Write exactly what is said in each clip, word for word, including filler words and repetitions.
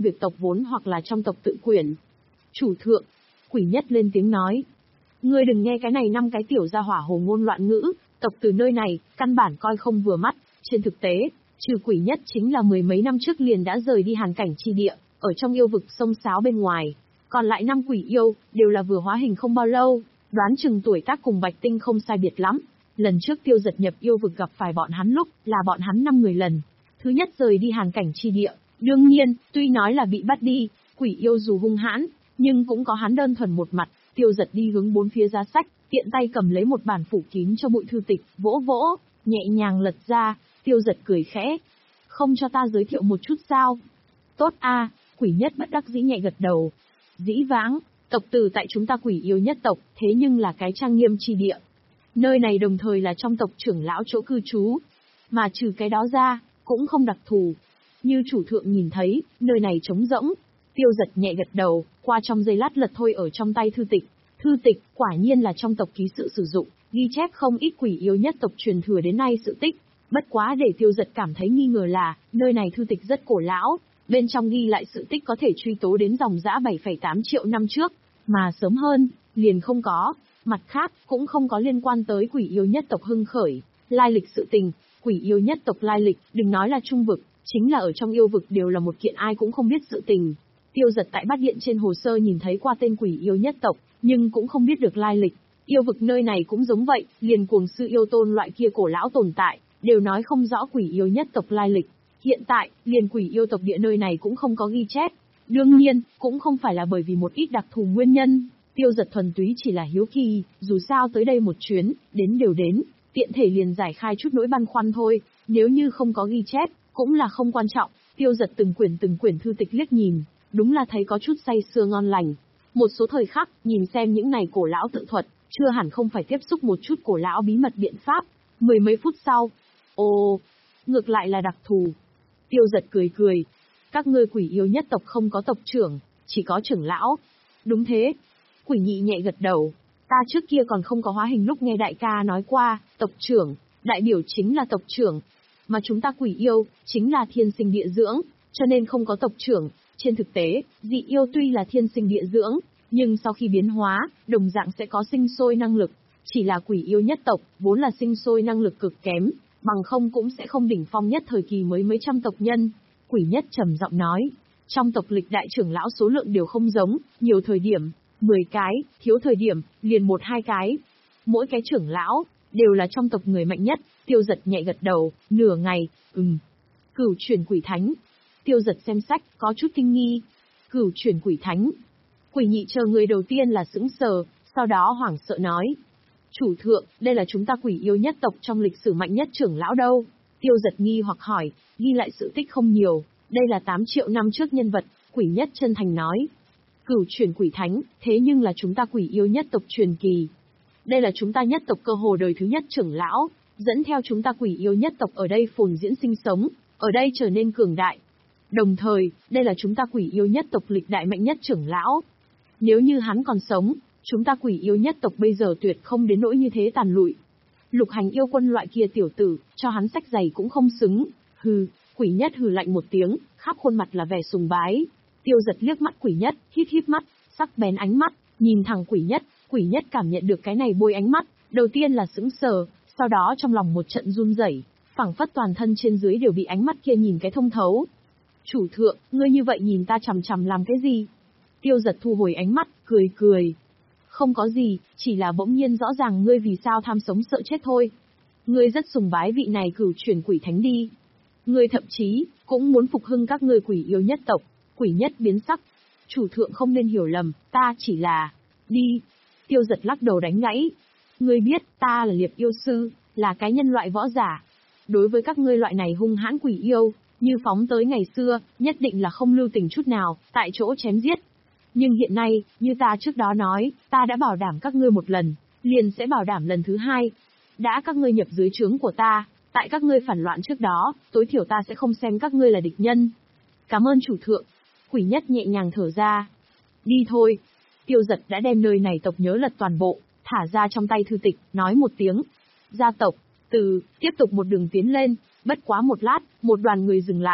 việc tộc vốn hoặc là trong tộc tự quyển. Chủ thượng, Quỷ Nhất lên tiếng nói. Ngươi đừng nghe cái này năm cái tiểu gia hỏa hồ ngôn loạn ngữ, tộc từ nơi này, căn bản coi không vừa mắt, trên thực tế, trừ Quỷ Nhất chính là mười mấy năm trước liền đã rời đi hàn cảnh chi địa, ở trong yêu vực sông sáo bên ngoài. Còn lại năm quỷ yêu, đều là vừa hóa hình không bao lâu, đoán chừng tuổi tác cùng Bạch Tinh không sai biệt lắm. Lần trước Tiêu Giật nhập yêu vực gặp phải bọn hắn lúc, là bọn hắn năm người lần. Thứ nhất rời đi hàn cảnh chi địa, đương nhiên, tuy nói là bị bắt đi, quỷ yêu dù hung hãn, nhưng cũng có hắn đơn thuần một mặt. Tiêu Giật đi hướng bốn phía giá sách, tiện tay cầm lấy một bản phủ kín cho bụi thư tịch, vỗ vỗ, nhẹ nhàng lật ra. Tiêu Giật cười khẽ. Không cho ta giới thiệu một chút sao? Tốt a, Quỷ Nhất bất đắc dĩ nhẹ gật đầu. Dĩ vãng, tộc từ tại chúng ta quỷ yêu nhất tộc, thế nhưng là cái trang nghiêm chi địa. Nơi này đồng thời là trong tộc trưởng lão chỗ cư trú. Mà trừ cái đó ra, cũng không đặc thù. Như chủ thượng nhìn thấy, nơi này trống rỗng. Tiêu Giật nhẹ gật đầu, qua trong giây lát lật thôi ở trong tay thư tịch. Thư tịch, quả nhiên là trong tộc ký sự sử dụng, ghi chép không ít quỷ yêu nhất tộc truyền thừa đến nay sự tích. Bất quá để Tiêu Giật cảm thấy nghi ngờ là, nơi này thư tịch rất cổ lão, bên trong ghi lại sự tích có thể truy tố đến dòng dã bảy phẩy tám triệu năm trước, mà sớm hơn, liền không có. Mặt khác, cũng không có liên quan tới quỷ yêu nhất tộc hưng khởi, lai lịch sự tình. Quỷ yêu nhất tộc lai lịch, đừng nói là trung vực, chính là ở trong yêu vực đều là một kiện ai cũng không biết sự tình. Tiêu Giật tại Bát Điện trên hồ sơ nhìn thấy qua tên quỷ yêu nhất tộc, nhưng cũng không biết được lai lịch. Yêu vực nơi này cũng giống vậy, liền cuồng sư yêu tôn loại kia cổ lão tồn tại, đều nói không rõ quỷ yêu nhất tộc lai lịch. Hiện tại, liền quỷ yêu tộc địa nơi này cũng không có ghi chép. Đương nhiên, cũng không phải là bởi vì một ít đặc thù nguyên nhân. Tiêu Giật thuần túy chỉ là hiếu kỳ, dù sao tới đây một chuyến, đến đều đến, tiện thể liền giải khai chút nỗi băn khoăn thôi. Nếu như không có ghi chép, cũng là không quan trọng. Tiêu Giật từng quyển từng quyển thư tịch liếc nhìn, đúng là thấy có chút say sưa ngon lành. Một số thời khắc, nhìn xem những này cổ lão tự thuật, chưa hẳn không phải tiếp xúc một chút cổ lão bí mật biện pháp. Mười mấy phút sau, ồ, ngược lại là đặc thù. Tiêu Giật cười cười. Các ngươi quỷ yêu nhất tộc không có tộc trưởng, chỉ có trưởng lão. Đúng thế. Quỷ Nhị nhẹ gật đầu. Ta trước kia còn không có hóa hình lúc nghe đại ca nói qua, tộc trưởng, đại biểu chính là tộc trưởng. Mà chúng ta quỷ yêu, chính là thiên sinh địa dưỡng, cho nên không có tộc trưởng. Trên thực tế, dị yêu tuy là thiên sinh địa dưỡng, nhưng sau khi biến hóa, đồng dạng sẽ có sinh sôi năng lực. Chỉ là quỷ yêu nhất tộc, vốn là sinh sôi năng lực cực kém, bằng không cũng sẽ không đỉnh phong nhất thời kỳ mới mấy trăm tộc nhân. Quỷ Nhất trầm giọng nói, trong tộc lịch đại trưởng lão số lượng đều không giống, nhiều thời điểm, mười cái, thiếu thời điểm, liền một hai cái. Mỗi cái trưởng lão, đều là trong tộc người mạnh nhất. Tiêu Giật nhẹ gật đầu, nửa ngày, ừm. Cửu chuyển quỷ thánh. Tiêu Giật xem sách, có chút kinh nghi. Cửu chuyển quỷ thánh. Quỷ Nhị chờ người đầu tiên là sững sờ, sau đó hoảng sợ nói. Chủ thượng, đây là chúng ta quỷ yêu nhất tộc trong lịch sử mạnh nhất trưởng lão đâu? Tiêu Giật nghi hoặc hỏi, ghi lại sự tích không nhiều, đây là tám triệu năm trước nhân vật, Quỷ Nhất chân thành nói. Cửu chuyển quỷ thánh, thế nhưng là chúng ta quỷ yêu nhất tộc truyền kỳ. Đây là chúng ta nhất tộc cơ hồ đời thứ nhất trưởng lão, dẫn theo chúng ta quỷ yêu nhất tộc ở đây phồn diễn sinh sống, ở đây trở nên cường đại. Đồng thời, đây là chúng ta quỷ yêu nhất tộc lịch đại mạnh nhất trưởng lão. Nếu như hắn còn sống, chúng ta quỷ yêu nhất tộc bây giờ tuyệt không đến nỗi như thế tàn lụi. Lục Hành yêu quân loại kia tiểu tử, cho hắn sách giày cũng không xứng. Hừ, Quỷ Nhất hừ lạnh một tiếng, khắp khuôn mặt là vẻ sùng bái. Tiêu Giật liếc mắt Quỷ Nhất, híp híp mắt, sắc bén ánh mắt, nhìn thẳng Quỷ Nhất. Quỷ Nhất cảm nhận được cái này bôi ánh mắt, đầu tiên là sững sờ, sau đó trong lòng một trận run rẩy, phảng phất toàn thân trên dưới đều bị ánh mắt kia nhìn cái thông thấu. Chủ thượng, ngươi như vậy nhìn ta chằm chằm làm cái gì? Tiêu Giật thu hồi ánh mắt, cười cười. Không có gì, chỉ là bỗng nhiên rõ ràng ngươi vì sao tham sống sợ chết thôi. Ngươi rất sùng bái vị này cửu chuyển quỷ thánh đi. Ngươi thậm chí, cũng muốn phục hưng các ngươi quỷ yêu nhất tộc. Quỷ Nhất biến sắc. Chủ thượng không nên hiểu lầm, ta chỉ là... Đi. Tiêu Giật lắc đầu đánh gãy. Ngươi biết, ta là liệp yêu sư, là cái nhân loại võ giả. Đối với các ngươi loại này hung hãn quỷ yêu, như phóng tới ngày xưa, nhất định là không lưu tình chút nào, tại chỗ chém giết. Nhưng hiện nay, như ta trước đó nói, ta đã bảo đảm các ngươi một lần, liền sẽ bảo đảm lần thứ hai. Đã các ngươi nhập dưới trướng của ta, tại các ngươi phản loạn trước đó, tối thiểu ta sẽ không xem các ngươi là địch nhân. Cảm ơn chủ thượng. Quỷ Nhất nhẹ nhàng thở ra. Đi thôi. Tiêu Giật đã đem nơi này tộc nhớ lật toàn bộ, thả ra trong tay thư tịch, nói một tiếng. Gia tộc, từ, tiếp tục một đường tiến lên, bất quá một lát, một đoàn người dừng lại.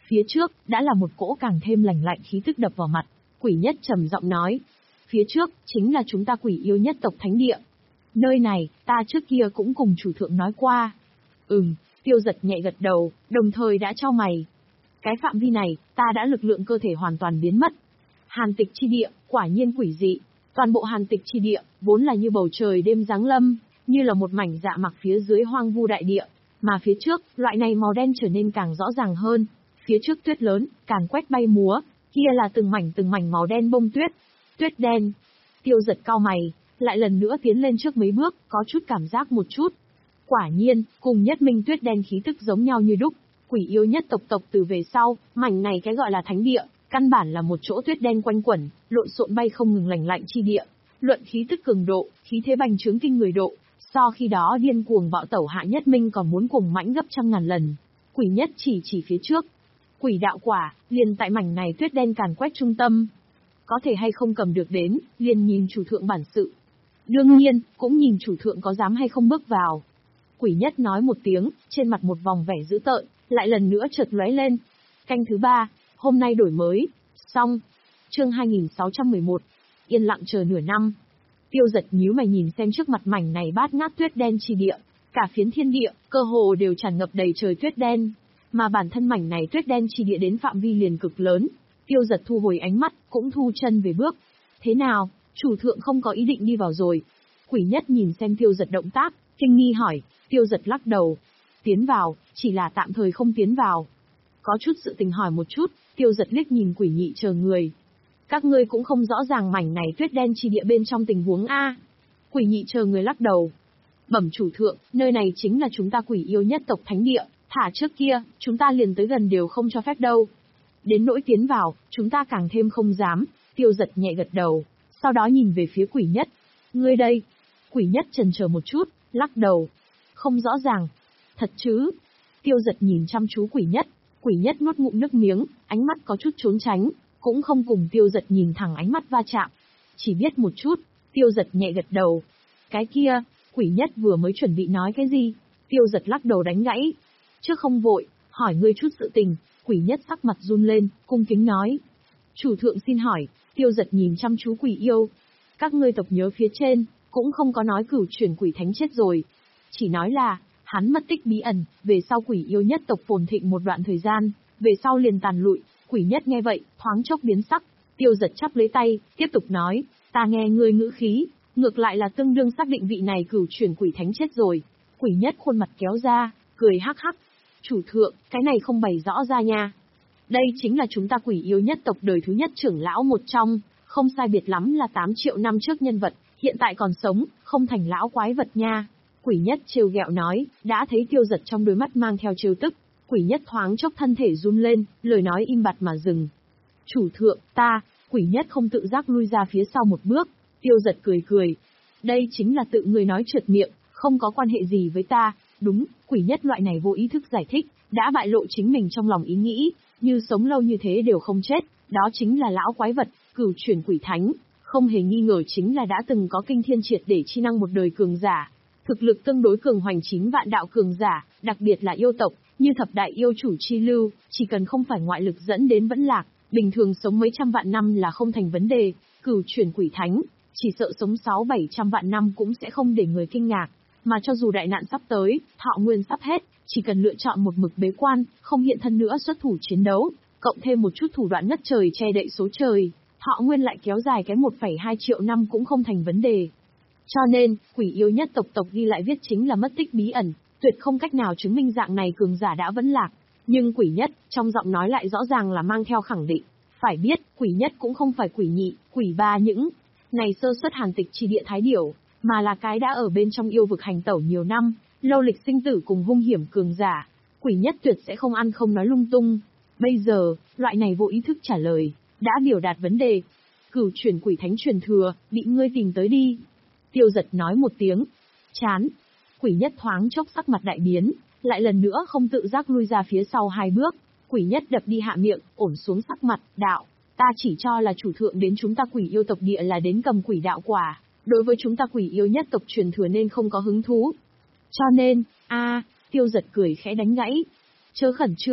Phía trước, đã là một cỗ càng thêm lành lạnh khí tức đập vào mặt. Quỷ nhất trầm giọng nói. Phía trước, chính là chúng ta quỷ yêu nhất tộc thánh địa. Nơi này, ta trước kia cũng cùng chủ thượng nói qua. Ừm, Tiêu Giật nhẹ gật đầu, đồng thời đã chau mày. Cái phạm vi này, ta đã lực lượng cơ thể hoàn toàn biến mất. Hàn tịch chi địa, quả nhiên quỷ dị. Toàn bộ hàn tịch chi địa, vốn là như bầu trời đêm giáng lâm, như là một mảnh dạ mặc phía dưới hoang vu đại địa. Mà phía trước, loại này màu đen trở nên càng rõ ràng hơn. Phía trước tuyết lớn, càng quét bay múa, kia là từng mảnh từng mảnh màu đen bông tuyết. Tuyết đen. Tiêu Giật cau mày, lại lần nữa tiến lên trước mấy bước, có chút cảm giác một chút. Quả nhiên, cùng Nhất Minh tuyết đen khí tức giống nhau như đúc. Quỷ yêu nhất tộc tộc từ về sau, mảnh này cái gọi là thánh địa, căn bản là một chỗ tuyết đen quanh quẩn, lộn xộn bay không ngừng lành lạnh chi địa. Luận khí tức cường độ, khí thế bành trướng kinh người độ, so khi đó điên cuồng bạo tẩu Hạ Nhất Minh còn muốn cuồng mãnh gấp trăm ngàn lần. Quỷ nhất chỉ chỉ phía trước. Quỷ đạo quả, liền tại mảnh này tuyết đen càn quét trung tâm. Có thể hay không cầm được đến, liền nhìn chủ thượng bản sự. Đương nhiên, cũng nhìn chủ thượng có dám hay không bước vào. Quỷ nhất nói một tiếng, trên mặt một vòng vẻ dữ tợn, lại lần nữa chợt lóe lên. Canh thứ ba, hôm nay đổi mới. Xong. Chương hai nghìn sáu trăm mười một. Yên lặng chờ nửa năm. Tiêu Giật nhíu mày nhìn xem trước mặt mảnh này bát ngát tuyết đen chi địa. Cả phiến thiên địa, cơ hồ đều tràn ngập đầy trời tuyết đen. Mà bản thân mảnh này tuyết đen chi địa đến phạm vi liền cực lớn. Tiêu Giật thu hồi ánh mắt, cũng thu chân về bước. Thế nào, chủ thượng không có ý định đi vào rồi? Quỷ nhất nhìn xem Tiêu Giật động tác, kinh nghi hỏi. Tiêu Giật lắc đầu. Tiến vào, chỉ là tạm thời không tiến vào. Có chút sự tình hỏi một chút, Tiêu Giật liếc nhìn quỷ nhị chờ người. Các ngươi cũng không rõ ràng mảnh này tuyết đen chi địa bên trong tình huống A. Quỷ nhị chờ người lắc đầu. Bẩm chủ thượng, nơi này chính là chúng ta quỷ yêu nhất tộc thánh địa, thả trước kia, chúng ta liền tới gần đều không cho phép đâu. Đến nỗi tiến vào, chúng ta càng thêm không dám. Tiêu Giật nhẹ gật đầu, sau đó nhìn về phía quỷ nhất. Ngươi đây. Quỷ nhất chần chờ một chút, lắc đầu. Không rõ ràng. Thật chứ? Tiêu Giật nhìn chăm chú quỷ nhất. Quỷ nhất nuốt ngụm nước miếng, ánh mắt có chút trốn tránh, cũng không cùng Tiêu Giật nhìn thẳng ánh mắt va chạm. Chỉ biết một chút. Tiêu Giật nhẹ gật đầu. Cái kia, quỷ nhất vừa mới chuẩn bị nói cái gì? Tiêu Giật lắc đầu đánh gãy. Trước không vội, hỏi ngươi chút sự tình. Quỷ nhất sắc mặt run lên, cung kính nói. Chủ thượng xin hỏi. Tiêu Giật nhìn chăm chú quỷ yêu. Các ngươi tộc nhớ phía trên, cũng không có nói cửu chuyển quỷ thánh chết rồi. Chỉ nói là, hắn mất tích bí ẩn, về sau quỷ yêu nhất tộc phồn thịnh một đoạn thời gian, về sau liền tàn lụi. Quỷ nhất nghe vậy, thoáng chốc biến sắc. Tiêu Giật chắp lấy tay, tiếp tục nói, ta nghe ngươi ngữ khí, ngược lại là tương đương xác định vị này cửu chuyển quỷ thánh chết rồi. Quỷ nhất khuôn mặt kéo ra, cười hắc hắc. Chủ thượng, cái này không bày rõ ra nha. Đây chính là chúng ta quỷ yêu nhất tộc đời thứ nhất trưởng lão một trong, không sai biệt lắm là tám triệu năm trước nhân vật, hiện tại còn sống, không thành lão quái vật nha. Quỷ nhất trêu ghẹo nói, đã thấy Tiêu Giật trong đôi mắt mang theo trêu tức. Quỷ nhất thoáng chốc thân thể run lên, lời nói im bặt mà dừng. Chủ thượng, ta, quỷ nhất không tự giác lui ra phía sau một bước. Tiêu Giật cười cười. Đây chính là tự người nói trượt miệng, không có quan hệ gì với ta. Đúng, quỷ nhất loại này vô ý thức giải thích, đã bại lộ chính mình trong lòng ý nghĩ, như sống lâu như thế đều không chết, đó chính là lão quái vật, cửu chuyển quỷ thánh, không hề nghi ngờ chính là đã từng có kinh thiên triệt để chi năng một đời cường giả. Thực lực tương đối cường hoành chín vạn đạo cường giả, đặc biệt là yêu tộc, như thập đại yêu chủ chi lưu, chỉ cần không phải ngoại lực dẫn đến vẫn lạc, bình thường sống mấy trăm vạn năm là không thành vấn đề, cửu chuyển quỷ thánh, chỉ sợ sống sáu bảy trăm vạn năm cũng sẽ không để người kinh ngạc. Mà cho dù đại nạn sắp tới, thọ nguyên sắp hết, chỉ cần lựa chọn một mực bế quan, không hiện thân nữa xuất thủ chiến đấu, cộng thêm một chút thủ đoạn ngất trời che đậy số trời, thọ nguyên lại kéo dài cái một phẩy hai triệu năm cũng không thành vấn đề. Cho nên, quỷ yêu nhất tộc tộc ghi lại viết chính là mất tích bí ẩn, tuyệt không cách nào chứng minh dạng này cường giả đã vẫn lạc. Nhưng quỷ nhất, trong giọng nói lại rõ ràng là mang theo khẳng định. Phải biết, quỷ nhất cũng không phải quỷ nhị, quỷ ba những này sơ xuất hàn tịch chi địa thái điểu, mà là cái đã ở bên trong yêu vực hành tẩu nhiều năm, lâu lịch sinh tử cùng hung hiểm cường giả. Quỷ nhất tuyệt sẽ không ăn không nói lung tung. Bây giờ, loại này vô ý thức trả lời, đã biểu đạt vấn đề. Cửu chuyển quỷ thánh truyền thừa, bị ngươi tìm tới đi. Tiêu Giật nói một tiếng. Chán. Quỷ nhất thoáng chốc sắc mặt đại biến, lại lần nữa không tự giác lui ra phía sau hai bước. Quỷ nhất đập đi hạ miệng, ổn xuống sắc mặt, đạo. Ta chỉ cho là chủ thượng đến chúng ta quỷ yêu tộc địa là đến cầm quỷ đạo quả. Đối với chúng ta quỷ yêu nhất tộc truyền thừa nên không có hứng thú. Cho nên, a Tiêu Giật cười khẽ đánh gãy. Chớ khẩn trương.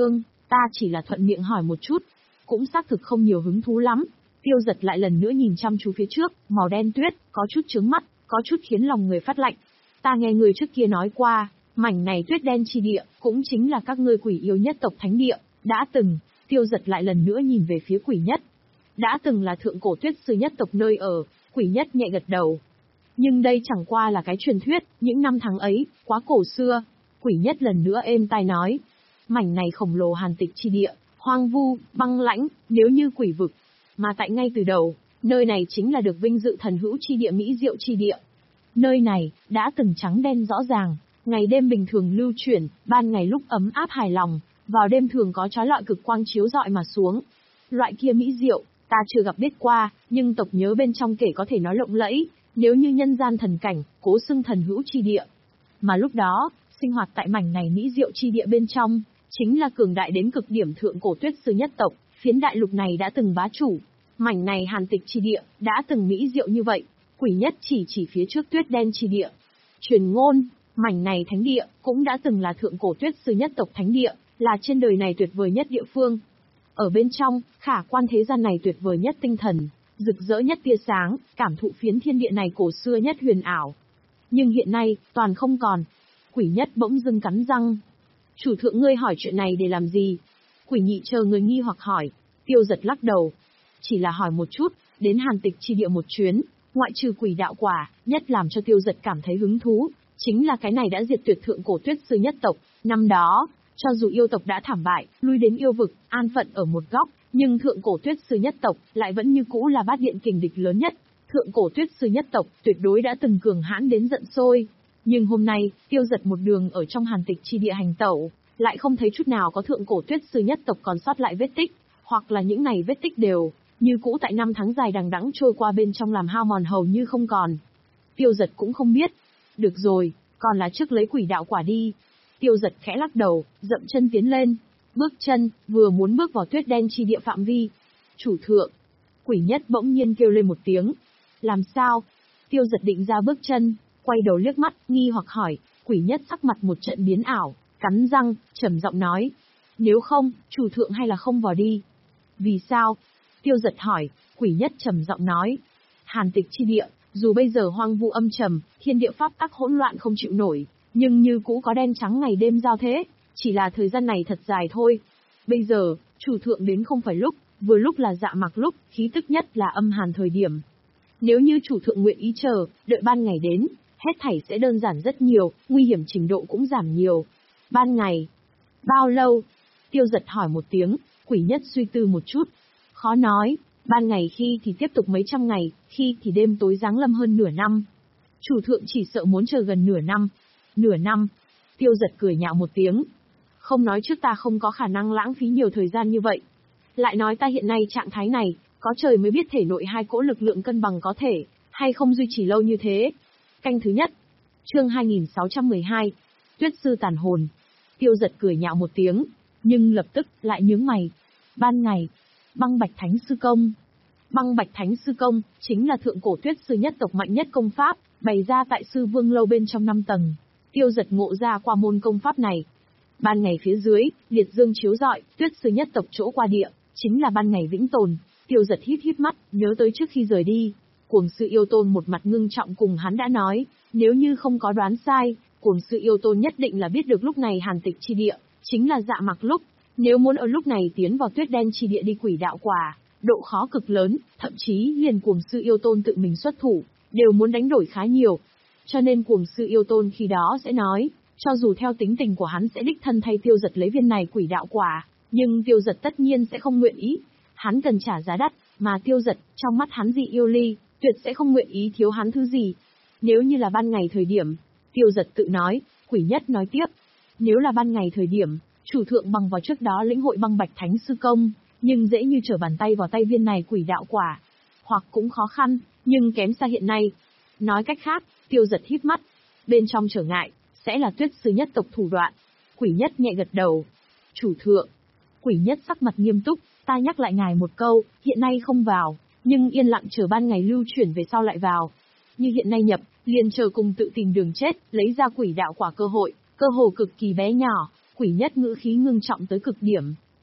Ta chỉ là thuận miệng hỏi một chút, cũng xác thực không nhiều hứng thú lắm. Tiêu Giật lại lần nữa nhìn chăm chú phía trước, màu đen tuyết, có chút chướng mắt, có chút khiến lòng người phát lạnh. Ta nghe người trước kia nói qua, mảnh này tuyết đen chi địa, cũng chính là các ngươi quỷ yêu nhất tộc thánh địa, đã từng. Tiêu Giật lại lần nữa nhìn về phía quỷ nhất. Đã từng là thượng cổ tuyết sư nhất tộc nơi ở, quỷ nhất nhẹ gật đầu. Nhưng đây chẳng qua là cái truyền thuyết, những năm tháng ấy, quá cổ xưa. Quỷ nhất lần nữa êm tai nói. Mảnh này khổng lồ hàn tịch chi địa, hoang vu, băng lãnh, nếu như quỷ vực. Mà tại ngay từ đầu, nơi này chính là được vinh dự thần hữu chi địa mỹ diệu chi địa. Nơi này, đã từng trắng đen rõ ràng, ngày đêm bình thường lưu chuyển, ban ngày lúc ấm áp hài lòng, vào đêm thường có chói lọi cực quang chiếu rọi mà xuống. Loại kia mỹ diệu, ta chưa gặp biết qua, nhưng tộc nhớ bên trong kể có thể nói lộng lẫy, nếu như nhân gian thần cảnh, cố xưng thần hữu chi địa. Mà lúc đó, sinh hoạt tại mảnh này mỹ diệu chi địa bên trong, chính là cường đại đến cực điểm thượng cổ tuyết sư nhất tộc, phiến đại lục này đã từng bá chủ. Mảnh này hàn tịch chi địa, đã từng mỹ diệu như vậy, quỷ nhất chỉ chỉ phía trước tuyết đen chi địa. Truyền ngôn, mảnh này thánh địa, cũng đã từng là thượng cổ tuyết sư nhất tộc thánh địa, là trên đời này tuyệt vời nhất địa phương. Ở bên trong, khả quan thế gian này tuyệt vời nhất tinh thần, rực rỡ nhất tia sáng, cảm thụ phiến thiên địa này cổ xưa nhất huyền ảo. Nhưng hiện nay, toàn không còn. Quỷ nhất bỗng dưng cắn răng. Chủ thượng ngươi hỏi chuyện này để làm gì? Quỷ nhị chờ người nghi hoặc hỏi. Tiêu Giật lắc đầu. Chỉ là hỏi một chút, đến hàn tịch chi địa một chuyến, ngoại trừ quỷ đạo quả, nhất làm cho Tiêu Giật cảm thấy hứng thú, chính là cái này đã diệt tuyệt thượng cổ tuyết sư nhất tộc. Năm đó, cho dù yêu tộc đã thảm bại, lui đến yêu vực, an phận ở một góc, nhưng thượng cổ tuyết sư nhất tộc lại vẫn như cũ là bát điện kình địch lớn nhất. Thượng cổ tuyết sư nhất tộc tuyệt đối đã từng cường hãn đến giận sôi. Nhưng hôm nay, Tiêu Giật một đường ở trong hàn tịch chi địa hành tẩu, lại không thấy chút nào có thượng cổ tuyết sư nhất tộc còn sót lại vết tích, hoặc là những này vết tích đều như cũ tại năm tháng dài đằng đẵng trôi qua bên trong làm hao mòn hầu như không còn. Tiêu Giật cũng không biết. Được rồi, còn là trước lấy quỷ đạo quả đi. Tiêu Giật khẽ lắc đầu, dậm chân tiến lên. Bước chân, vừa muốn bước vào tuyết đen chi địa phạm vi. Chủ thượng. Quỷ nhất bỗng nhiên kêu lên một tiếng. Làm sao? Tiêu Giật định ra bước chân, quay đầu liếc mắt, nghi hoặc hỏi. Quỷ nhất sắc mặt một trận biến ảo, cắn răng, trầm giọng nói. Nếu không, chủ thượng hay là không vào đi? Vì sao? Tiêu Giật hỏi. Quỷ nhất trầm giọng nói. Hàn tịch chi địa, dù bây giờ hoang vu âm trầm, thiên địa pháp tắc hỗn loạn không chịu nổi, nhưng như cũ có đen trắng ngày đêm giao thế, chỉ là thời gian này thật dài thôi. Bây giờ, chủ thượng đến không phải lúc, vừa lúc là dạ mặc lúc, khí tức nhất là âm hàn thời điểm. Nếu như chủ thượng nguyện ý chờ, đợi ban ngày đến, hết thảy sẽ đơn giản rất nhiều, nguy hiểm trình độ cũng giảm nhiều. Ban ngày? Bao lâu? Tiêu Giật hỏi một tiếng, quỷ nhất suy tư một chút. Khó nói, ban ngày khi thì tiếp tục mấy trăm ngày, khi thì đêm tối giáng lâm hơn nửa năm. Chủ thượng chỉ sợ muốn chờ gần nửa năm. Nửa năm? Tiêu Giật cười nhạo một tiếng. Không nói trước ta không có khả năng lãng phí nhiều thời gian như vậy. Lại nói ta hiện nay trạng thái này, có trời mới biết thể nội hai cỗ lực lượng cân bằng có thể, hay không duy trì lâu như thế. Canh thứ nhất. Chương hai nghìn sáu trăm mười hai. Tuyết sư tàn hồn. Tiêu Giật cười nhạo một tiếng, nhưng lập tức lại nhướng mày. Ban ngày, Băng Bạch Thánh Sư Công. Băng Bạch Thánh Sư Công chính là thượng cổ tuyết sư nhất tộc mạnh nhất công pháp, bày ra tại Sư Vương lâu bên trong năm tầng. Tiêu Giật ngộ ra qua môn công pháp này. Ban ngày phía dưới, liệt dương chiếu rọi, tuyết sư nhất tộc chỗ qua địa, chính là ban ngày vĩnh tồn. Tiêu Giật híp híp mắt, nhớ tới trước khi rời đi, Cuồng sư yêu tôn một mặt ngưng trọng cùng hắn đã nói, nếu như không có đoán sai, Cuồng sư yêu tôn nhất định là biết được lúc này hàn tịch chi địa, chính là dạ mặc lúc. Nếu muốn ở lúc này tiến vào tuyết đen chi địa đi quỷ đạo quả, độ khó cực lớn, thậm chí liền Cuồng sư yêu tôn tự mình xuất thủ, đều muốn đánh đổi khá nhiều. Cho nên Cuồng sư yêu tôn khi đó sẽ nói, cho dù theo tính tình của hắn sẽ đích thân thay Tiêu Giật lấy viên này quỷ đạo quả, nhưng Tiêu Giật tất nhiên sẽ không nguyện ý. Hắn cần trả giá đắt, mà Tiêu Giật, trong mắt hắn dị yêu ly, tuyệt sẽ không nguyện ý thiếu hắn thứ gì. Nếu như là ban ngày thời điểm, Tiêu Giật tự nói, quỷ nhất nói tiếp. Nếu là ban ngày thời điểm, chủ thượng bằng vào trước đó lĩnh hội Băng Bạch Thánh Sư Công, nhưng dễ như trở bàn tay vào tay viên này quỷ đạo quả. Hoặc cũng khó khăn, nhưng kém xa hiện nay. Nói cách khác, Tiêu Giật híp mắt. Bên trong trở ngại, sẽ là tuyết sư nhất tộc thủ đoạn. Quỷ nhất nhẹ gật đầu. Chủ thượng. Quỷ nhất sắc mặt nghiêm túc, ta nhắc lại ngài một câu, hiện nay không vào, nhưng yên lặng chờ ban ngày lưu chuyển về sau lại vào. Như hiện nay nhập, liền chờ cùng tự tìm đường chết, lấy ra quỷ đạo quả cơ hội, cơ hồ cực kỳ bé nhỏ. Quỷ nhất ngữ khí ngưng trọng tới cực điểm,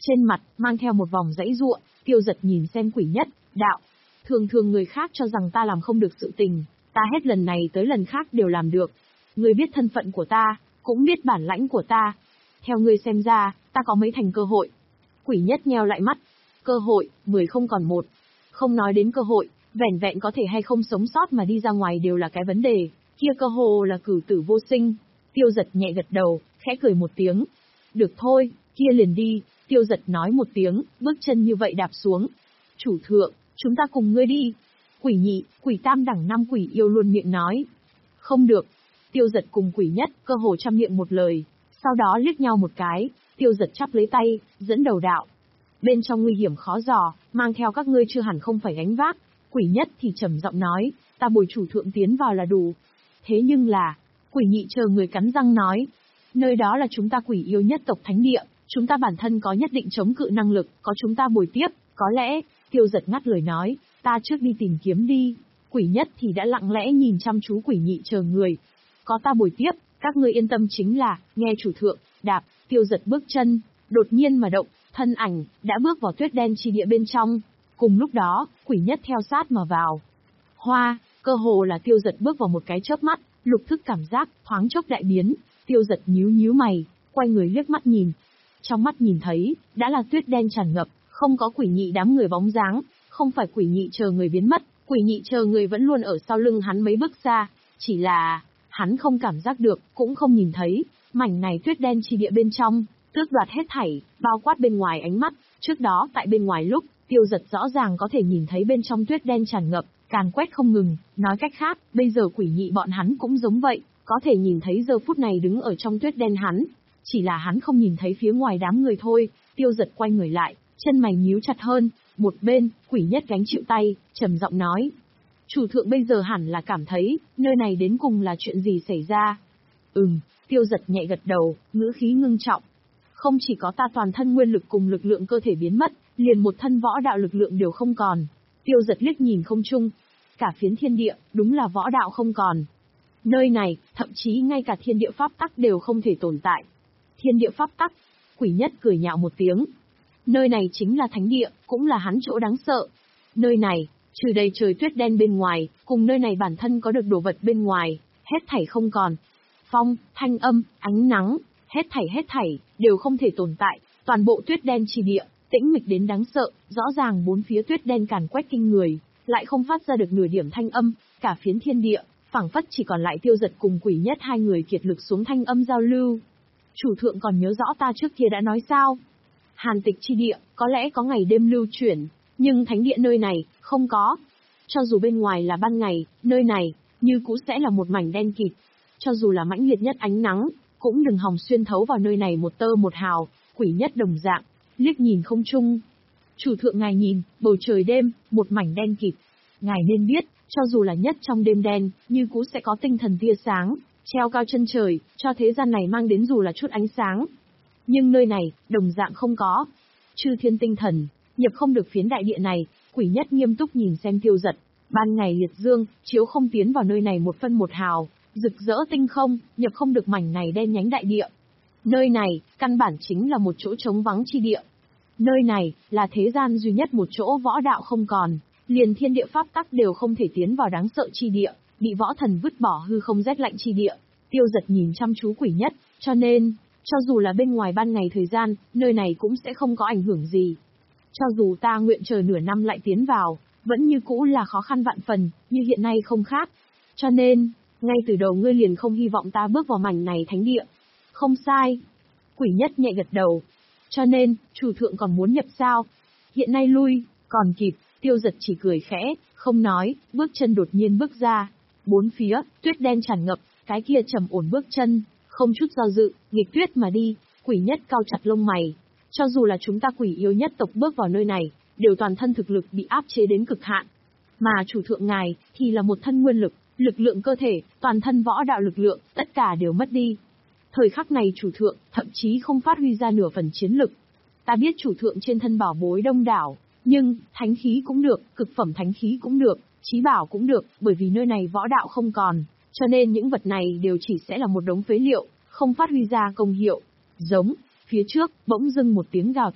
Trên mặt, mang theo một vòng dãy giụa, Tiêu Dật nhìn xem Quỷ Nhất, đạo. Thường thường người khác cho rằng ta làm không được sự tình, ta hết lần này tới lần khác đều làm được. Ngươi biết thân phận của ta, cũng biết bản lãnh của ta. Theo ngươi xem ra, ta có mấy thành cơ hội. Quỷ Nhất nheo lại mắt. Cơ hội, mười không còn một. Không nói đến cơ hội, vẻn vẹn có thể hay không sống sót mà đi ra ngoài đều là cái vấn đề. Kia cơ hồ là cửu tử vô sinh. Tiêu Dật nhẹ gật đầu, khẽ cười một tiếng. Được thôi, kia liền đi. Tiêu Dật nói một tiếng, bước chân như vậy đạp xuống. Chủ thượng, chúng ta cùng ngươi đi. Quỷ nhị, quỷ tam đẳng năm quỷ yêu luôn miệng nói. Không được. Tiêu Dật cùng Quỷ Nhất, cơ hồ trăm miệng một lời. Sau đó liếc nhau một cái, Tiêu Dật chắp lấy tay, dẫn đầu đạo. Bên trong nguy hiểm khó dò, mang theo các ngươi chưa hẳn không phải gánh vác. Quỷ Nhất thì trầm giọng nói, ta bồi chủ thượng tiến vào là đủ. Thế nhưng là, Quỷ nhị chờ người cắn răng nói. Nơi đó là chúng ta quỷ yêu nhất tộc thánh địa, chúng ta bản thân có nhất định chống cự năng lực, có chúng ta bồi tiếp, có lẽ, Tiêu Dật ngắt lời nói, ta trước đi tìm kiếm đi. Quỷ Nhất thì đã lặng lẽ nhìn chăm chú Quỷ nhị chờ người. Có ta bồi tiếp, các ngươi yên tâm chính là, nghe chủ thượng, đạp, Tiêu Dật bước chân, đột nhiên mà động, thân ảnh, đã bước vào tuyết đen chi địa bên trong. Cùng lúc đó, Quỷ Nhất theo sát mà vào. Hoa, cơ hồ là Tiêu Dật bước vào một cái chớp mắt, lục thức cảm giác, thoáng chốc đại biến, Tiêu Dật nhíu nhíu mày, quay người liếc mắt nhìn. Trong mắt nhìn thấy, đã là tuyết đen tràn ngập, không có Quỷ nhị đám người bóng dáng, không phải Quỷ nhị chờ người biến mất, Quỷ nhị chờ người vẫn luôn ở sau lưng hắn mấy bước xa, chỉ là, hắn không cảm giác được, cũng không nhìn thấy, mảnh này tuyết đen chi địa bên trong, tước đoạt hết thảy, bao quát bên ngoài ánh mắt, trước đó tại bên ngoài lúc, Tiêu Dật rõ ràng có thể nhìn thấy bên trong tuyết đen tràn ngập, càn quét không ngừng, nói cách khác, bây giờ Quỷ nhị bọn hắn cũng giống vậy, có thể nhìn thấy giờ phút này đứng ở trong tuyết đen hắn, chỉ là hắn không nhìn thấy phía ngoài đám người thôi. Tiêu Dật quay người lại, chân mày nhíu chặt hơn, một bên, Quỷ Nhất gánh chịu tay, trầm giọng nói. Chủ thượng bây giờ hẳn là cảm thấy, nơi này đến cùng là chuyện gì xảy ra. Ừm, Tiêu Dật nhẹ gật đầu, ngữ khí ngưng trọng. Không chỉ có ta toàn thân nguyên lực cùng lực lượng cơ thể biến mất, liền một thân võ đạo lực lượng đều không còn. Tiêu Dật liếc nhìn không trung. Cả phiến thiên địa, đúng là võ đạo không còn. Nơi này, thậm chí ngay cả thiên địa pháp tắc đều không thể tồn tại. Thiên địa pháp tắc, Quỷ Nhất cười nhạo một tiếng. Nơi này chính là thánh địa, cũng là hắn chỗ đáng sợ. Nơi này, trừ đầy trời tuyết đen bên ngoài, cùng nơi này bản thân có được đồ vật bên ngoài, hết thảy không còn. Phong, thanh âm, ánh nắng, hết thảy hết thảy, đều không thể tồn tại, toàn bộ tuyết đen chi địa, tĩnh mịch đến đáng sợ, rõ ràng bốn phía tuyết đen càn quét kinh người, lại không phát ra được nửa điểm thanh âm, cả phiến thiên địa, phảng phất chỉ còn lại Tiêu Dật cùng Quỷ Nhất hai người kiệt lực xuống thanh âm giao lưu. Chủ thượng còn nhớ rõ ta trước kia đã nói sao? Hàn tịch chi địa, có lẽ có ngày đêm lưu chuyển, nhưng thánh địa nơi này, không có. Cho dù bên ngoài là ban ngày, nơi này, như cũ sẽ là một mảnh đen kịt. Cho dù là mãnh liệt nhất ánh nắng, cũng đừng hòng xuyên thấu vào nơi này một tơ một hào. Quỷ Nhất đồng dạng, liếc nhìn không trung. Chủ thượng ngài nhìn, bầu trời đêm, một mảnh đen kịt. Ngài nên biết, cho dù là nhất trong đêm đen, như cũ sẽ có tinh thần tia sáng, treo cao chân trời, cho thế gian này mang đến dù là chút ánh sáng. Nhưng nơi này, đồng dạng không có. Chư thiên tinh thần, nhập không được phiến đại địa này. Quỷ Nhất nghiêm túc nhìn xem Tiêu Dật. Ban ngày liệt dương, chiếu không tiến vào nơi này một phân một hào, rực rỡ tinh không, nhập không được mảnh này đen nhánh đại địa. Nơi này, căn bản chính là một chỗ trống vắng chi địa. Nơi này, là thế gian duy nhất một chỗ võ đạo không còn, liền thiên địa pháp tắc đều không thể tiến vào đáng sợ chi địa, bị võ thần vứt bỏ hư không rét lạnh chi địa. Tiêu Dật nhìn chăm chú Quỷ Nhất, cho nên, cho dù là bên ngoài ban ngày thời gian, nơi này cũng sẽ không có ảnh hưởng gì. Cho dù ta nguyện chờ nửa năm lại tiến vào, vẫn như cũ là khó khăn vạn phần, như hiện nay không khác. Cho nên, ngay từ đầu ngươi liền không hy vọng ta bước vào mảnh này thánh địa. Không sai. Quỷ Nhất nhẹ gật đầu. Cho nên, chủ thượng còn muốn nhập sao? Hiện nay lui, còn kịp. Tiêu Dật chỉ cười khẽ, không nói, bước chân đột nhiên bước ra. Bốn phía, tuyết đen tràn ngập, cái kia trầm ổn bước chân, không chút do dự, nghịch tuyết mà đi. Quỷ Nhất cau chặt lông mày. Cho dù là chúng ta quỷ yêu nhất tộc bước vào nơi này, đều toàn thân thực lực bị áp chế đến cực hạn. Mà chủ thượng ngài, thì là một thân nguyên lực, lực lượng cơ thể, toàn thân võ đạo lực lượng, tất cả đều mất đi. Thời khắc này chủ thượng, thậm chí không phát huy ra nửa phần chiến lực. Ta biết chủ thượng trên thân bảo bối đông đảo, nhưng, thánh khí cũng được, cực phẩm thánh khí cũng được, chí bảo cũng được, bởi vì nơi này võ đạo không còn, cho nên những vật này đều chỉ sẽ là một đống phế liệu, không phát huy ra công hiệu. Giống, phía trước, bỗng dưng một tiếng gào thét,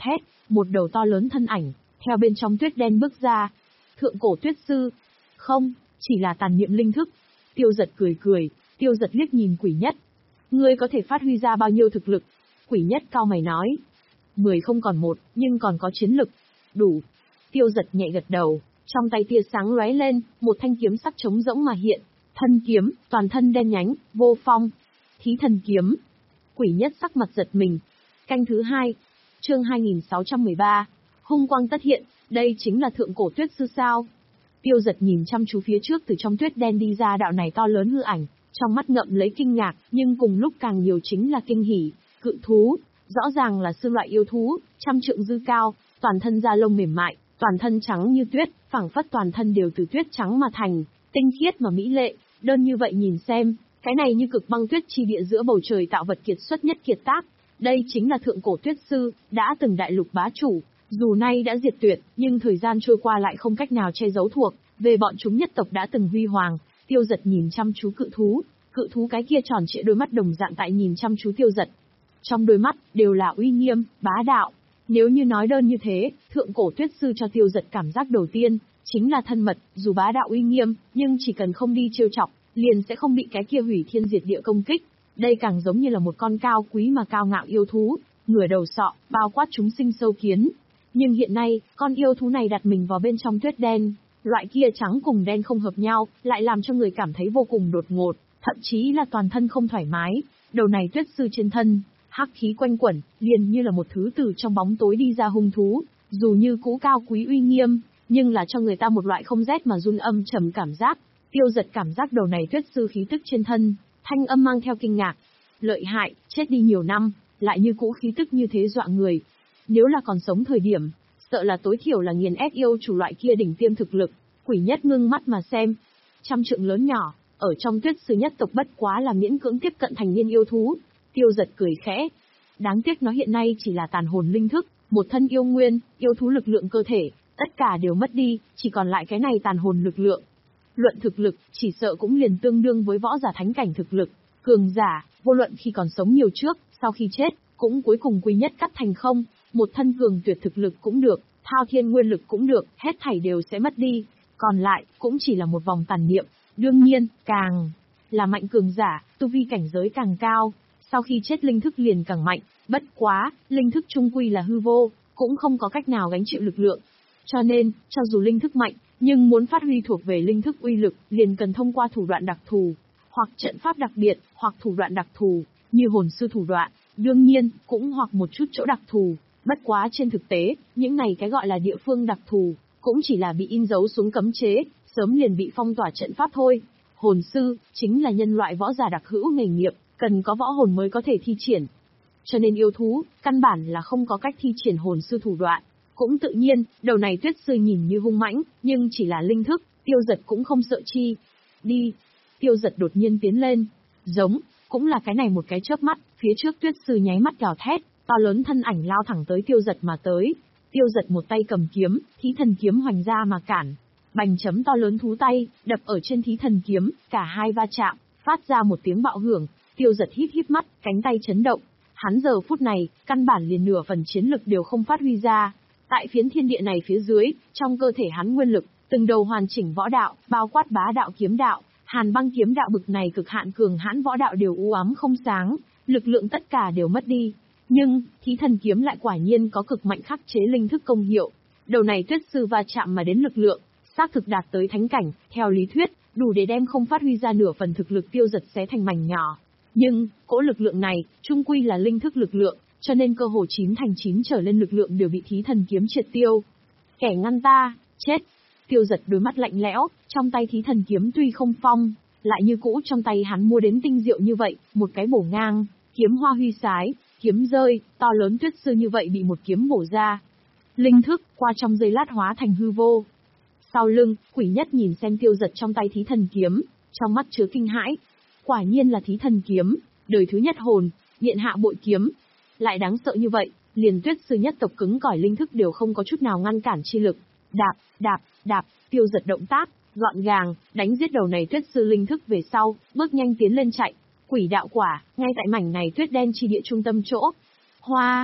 Một đầu to lớn thân ảnh, theo bên trong tuyết đen bước ra. Thượng cổ tuyết sư. Không, chỉ là tàn niệm linh thức. Tiêu giật cười cười, tiêu giật liếc nhìn quỷ nhất. Ngươi có thể phát huy ra bao nhiêu thực lực? Quỷ nhất cau mày nói. Mười không còn một, nhưng còn có chiến lực. Đủ. Tiêu giật nhẹ gật đầu, trong tay tia sáng lóe lên, một thanh kiếm sắc trống rỗng mà hiện. Thân kiếm, toàn thân đen nhánh, vô phong. Thí thần kiếm. Quỷ nhất sắc mặt giật mình. Canh thứ hai. Chương hai nghìn sáu trăm mười ba. Hung quang tất hiện, đây chính là thượng cổ tuyết sư sao? Tiêu giật nhìn chăm chú phía trước, từ trong tuyết đen đi ra đạo này to lớn hư ảnh, trong mắt ngậm lấy kinh ngạc, nhưng cùng lúc càng nhiều chính là kinh hỉ. Cự thú, rõ ràng là sư loại yêu thú, trăm trượng dư cao, toàn thân da lông mềm mại, toàn thân trắng như tuyết, phảng phất toàn thân đều từ tuyết trắng mà thành, tinh khiết mà mỹ lệ. Đơn như vậy nhìn xem, cái này như cực băng tuyết chi địa giữa bầu trời tạo vật kiệt xuất nhất kiệt tác. Đây chính là thượng cổ tuyết sư, đã từng đại lục bá chủ, dù nay đã diệt tuyệt, nhưng thời gian trôi qua lại không cách nào che giấu thuộc về bọn chúng nhất tộc đã từng huy hoàng. Tiêu giật nhìn chăm chú cự thú, cự thú cái kia tròn trịa đôi mắt đồng dạng tại nhìn chăm chú tiêu giật. Trong đôi mắt đều là uy nghiêm, bá đạo. Nếu như nói đơn như thế, thượng cổ tuyết sư cho tiêu giật cảm giác đầu tiên chính là thân mật, dù bá đạo uy nghiêm, nhưng chỉ cần không đi trêu chọc, liền sẽ không bị cái kia hủy thiên diệt địa công kích. Đây càng giống như là một con cao quý mà cao ngạo yêu thú, ngửa đầu sọ, bao quát chúng sinh sâu kiến. Nhưng hiện nay, con yêu thú này đặt mình vào bên trong tuyết đen, loại kia trắng cùng đen không hợp nhau, lại làm cho người cảm thấy vô cùng đột ngột, thậm chí là toàn thân không thoải mái. Đầu này tuyết sư trên thân, hắc khí quanh quẩn, liền như là một thứ từ trong bóng tối đi ra hung thú, dù như cũ cao quý uy nghiêm, nhưng là cho người ta một loại không rét mà run âm trầm cảm giác. Tiêu giật cảm giác đầu này tuyết sư khí tức trên thân, thanh âm mang theo kinh ngạc. Lợi hại, chết đi nhiều năm, lại như cũ khí tức như thế dọa người. Nếu là còn sống thời điểm, sợ là tối thiểu là nghiền ép yêu chủ loại kia đỉnh tiêm thực lực. Quỷ nhất ngưng mắt mà xem. Trăm trượng lớn nhỏ, ở trong tuyết sư nhất tộc bất quá là miễn cưỡng tiếp cận thành niên yêu thú. Tiêu giật cười khẽ. Đáng tiếc nó hiện nay chỉ là tàn hồn linh thức, một thân yêu nguyên, yêu thú lực lượng cơ thể, tất cả đều mất đi, chỉ còn lại cái này tàn hồn lực lượng. Luận thực lực, chỉ sợ cũng liền tương đương với võ giả thánh cảnh thực lực. Cường giả, vô luận khi còn sống nhiều trước, sau khi chết, cũng cuối cùng quy nhất cắt thành không. Một thân cường tuyệt thực lực cũng được, thao thiên nguyên lực cũng được, hết thảy đều sẽ mất đi. Còn lại, cũng chỉ là một vòng tàn niệm. Đương nhiên, càng là mạnh cường giả, tu vi cảnh giới càng cao, sau khi chết linh thức liền càng mạnh. Bất quá, linh thức trung quy là hư vô, cũng không có cách nào gánh chịu lực lượng. Cho nên, cho dù linh thức mạnh, nhưng muốn phát huy thuộc về linh thức uy lực, liền cần thông qua thủ đoạn đặc thù, hoặc trận pháp đặc biệt, hoặc thủ đoạn đặc thù, như hồn sư thủ đoạn, đương nhiên, cũng hoặc một chút chỗ đặc thù. Bất quá trên thực tế, những này cái gọi là địa phương đặc thù, cũng chỉ là bị in dấu xuống cấm chế, sớm liền bị phong tỏa trận pháp thôi. Hồn sư, chính là nhân loại võ giả đặc hữu nghề nghiệp, cần có võ hồn mới có thể thi triển. Cho nên yêu thú, căn bản là không có cách thi triển hồn sư thủ đoạn. Cũng tự nhiên, đầu này tuyết sư nhìn như hung mãnh, nhưng chỉ là linh thức, tiêu giật cũng không sợ chi. Đi. Tiêu giật đột nhiên tiến lên. Giống, cũng là cái này một cái chớp mắt, phía trước tuyết sư nháy mắt gào thét, to lớn thân ảnh lao thẳng tới tiêu giật mà tới. Tiêu giật một tay cầm kiếm, thí thần kiếm hoành ra mà cản. Bành chấm to lớn thú tay, đập ở trên thí thần kiếm, cả hai va chạm, phát ra một tiếng bạo hưởng. Tiêu giật híp híp mắt, cánh tay chấn động. Hắn giờ phút này, căn bản liền nửa phần chiến lực đều không phát huy ra. Tại phiến thiên địa này phía dưới, trong cơ thể hắn nguyên lực, từng đầu hoàn chỉnh võ đạo, bao quát bá đạo kiếm đạo, hàn băng kiếm đạo bực này cực hạn cường hãn võ đạo đều u ám không sáng, lực lượng tất cả đều mất đi. Nhưng, thí thần kiếm lại quả nhiên có cực mạnh khắc chế linh thức công hiệu. Đầu này tuyết sư va chạm mà đến lực lượng, xác thực đạt tới thánh cảnh, theo lý thuyết, đủ để đem không phát huy ra nửa phần thực lực tiêu giật xé thành mảnh nhỏ. Nhưng, cỗ lực lượng này, chung quy là linh thức lực lượng, cho nên cơ hồ chín thành chín trở lên lực lượng đều bị thí thần kiếm triệt tiêu. Kẻ ngăn ta, chết. Tiêu giật đôi mắt lạnh lẽo, trong tay thí thần kiếm tuy không phong, lại như cũ trong tay hắn mua đến tinh diệu như vậy, một cái bổ ngang, kiếm hoa huy sái, kiếm rơi, to lớn tuyết sư như vậy bị một kiếm bổ ra. Linh thức, qua trong giây lát hóa thành hư vô. Sau lưng, quỷ nhất nhìn xem tiêu giật trong tay thí thần kiếm, trong mắt chứa kinh hãi. Quả nhiên là thí thần kiếm, đời thứ nhất hồn, điện hạ bội kiếm. Lại đáng sợ như vậy, liền tuyết sư nhất tộc cứng cỏi linh thức đều không có chút nào ngăn cản chi lực. Đạp, đạp, đạp, tiêu giật động tác, gọn gàng, đánh giết đầu này tuyết sư linh thức về sau, bước nhanh tiến lên chạy. Quỷ đạo quả, ngay tại mảnh này tuyết đen chi địa trung tâm chỗ. Hoa,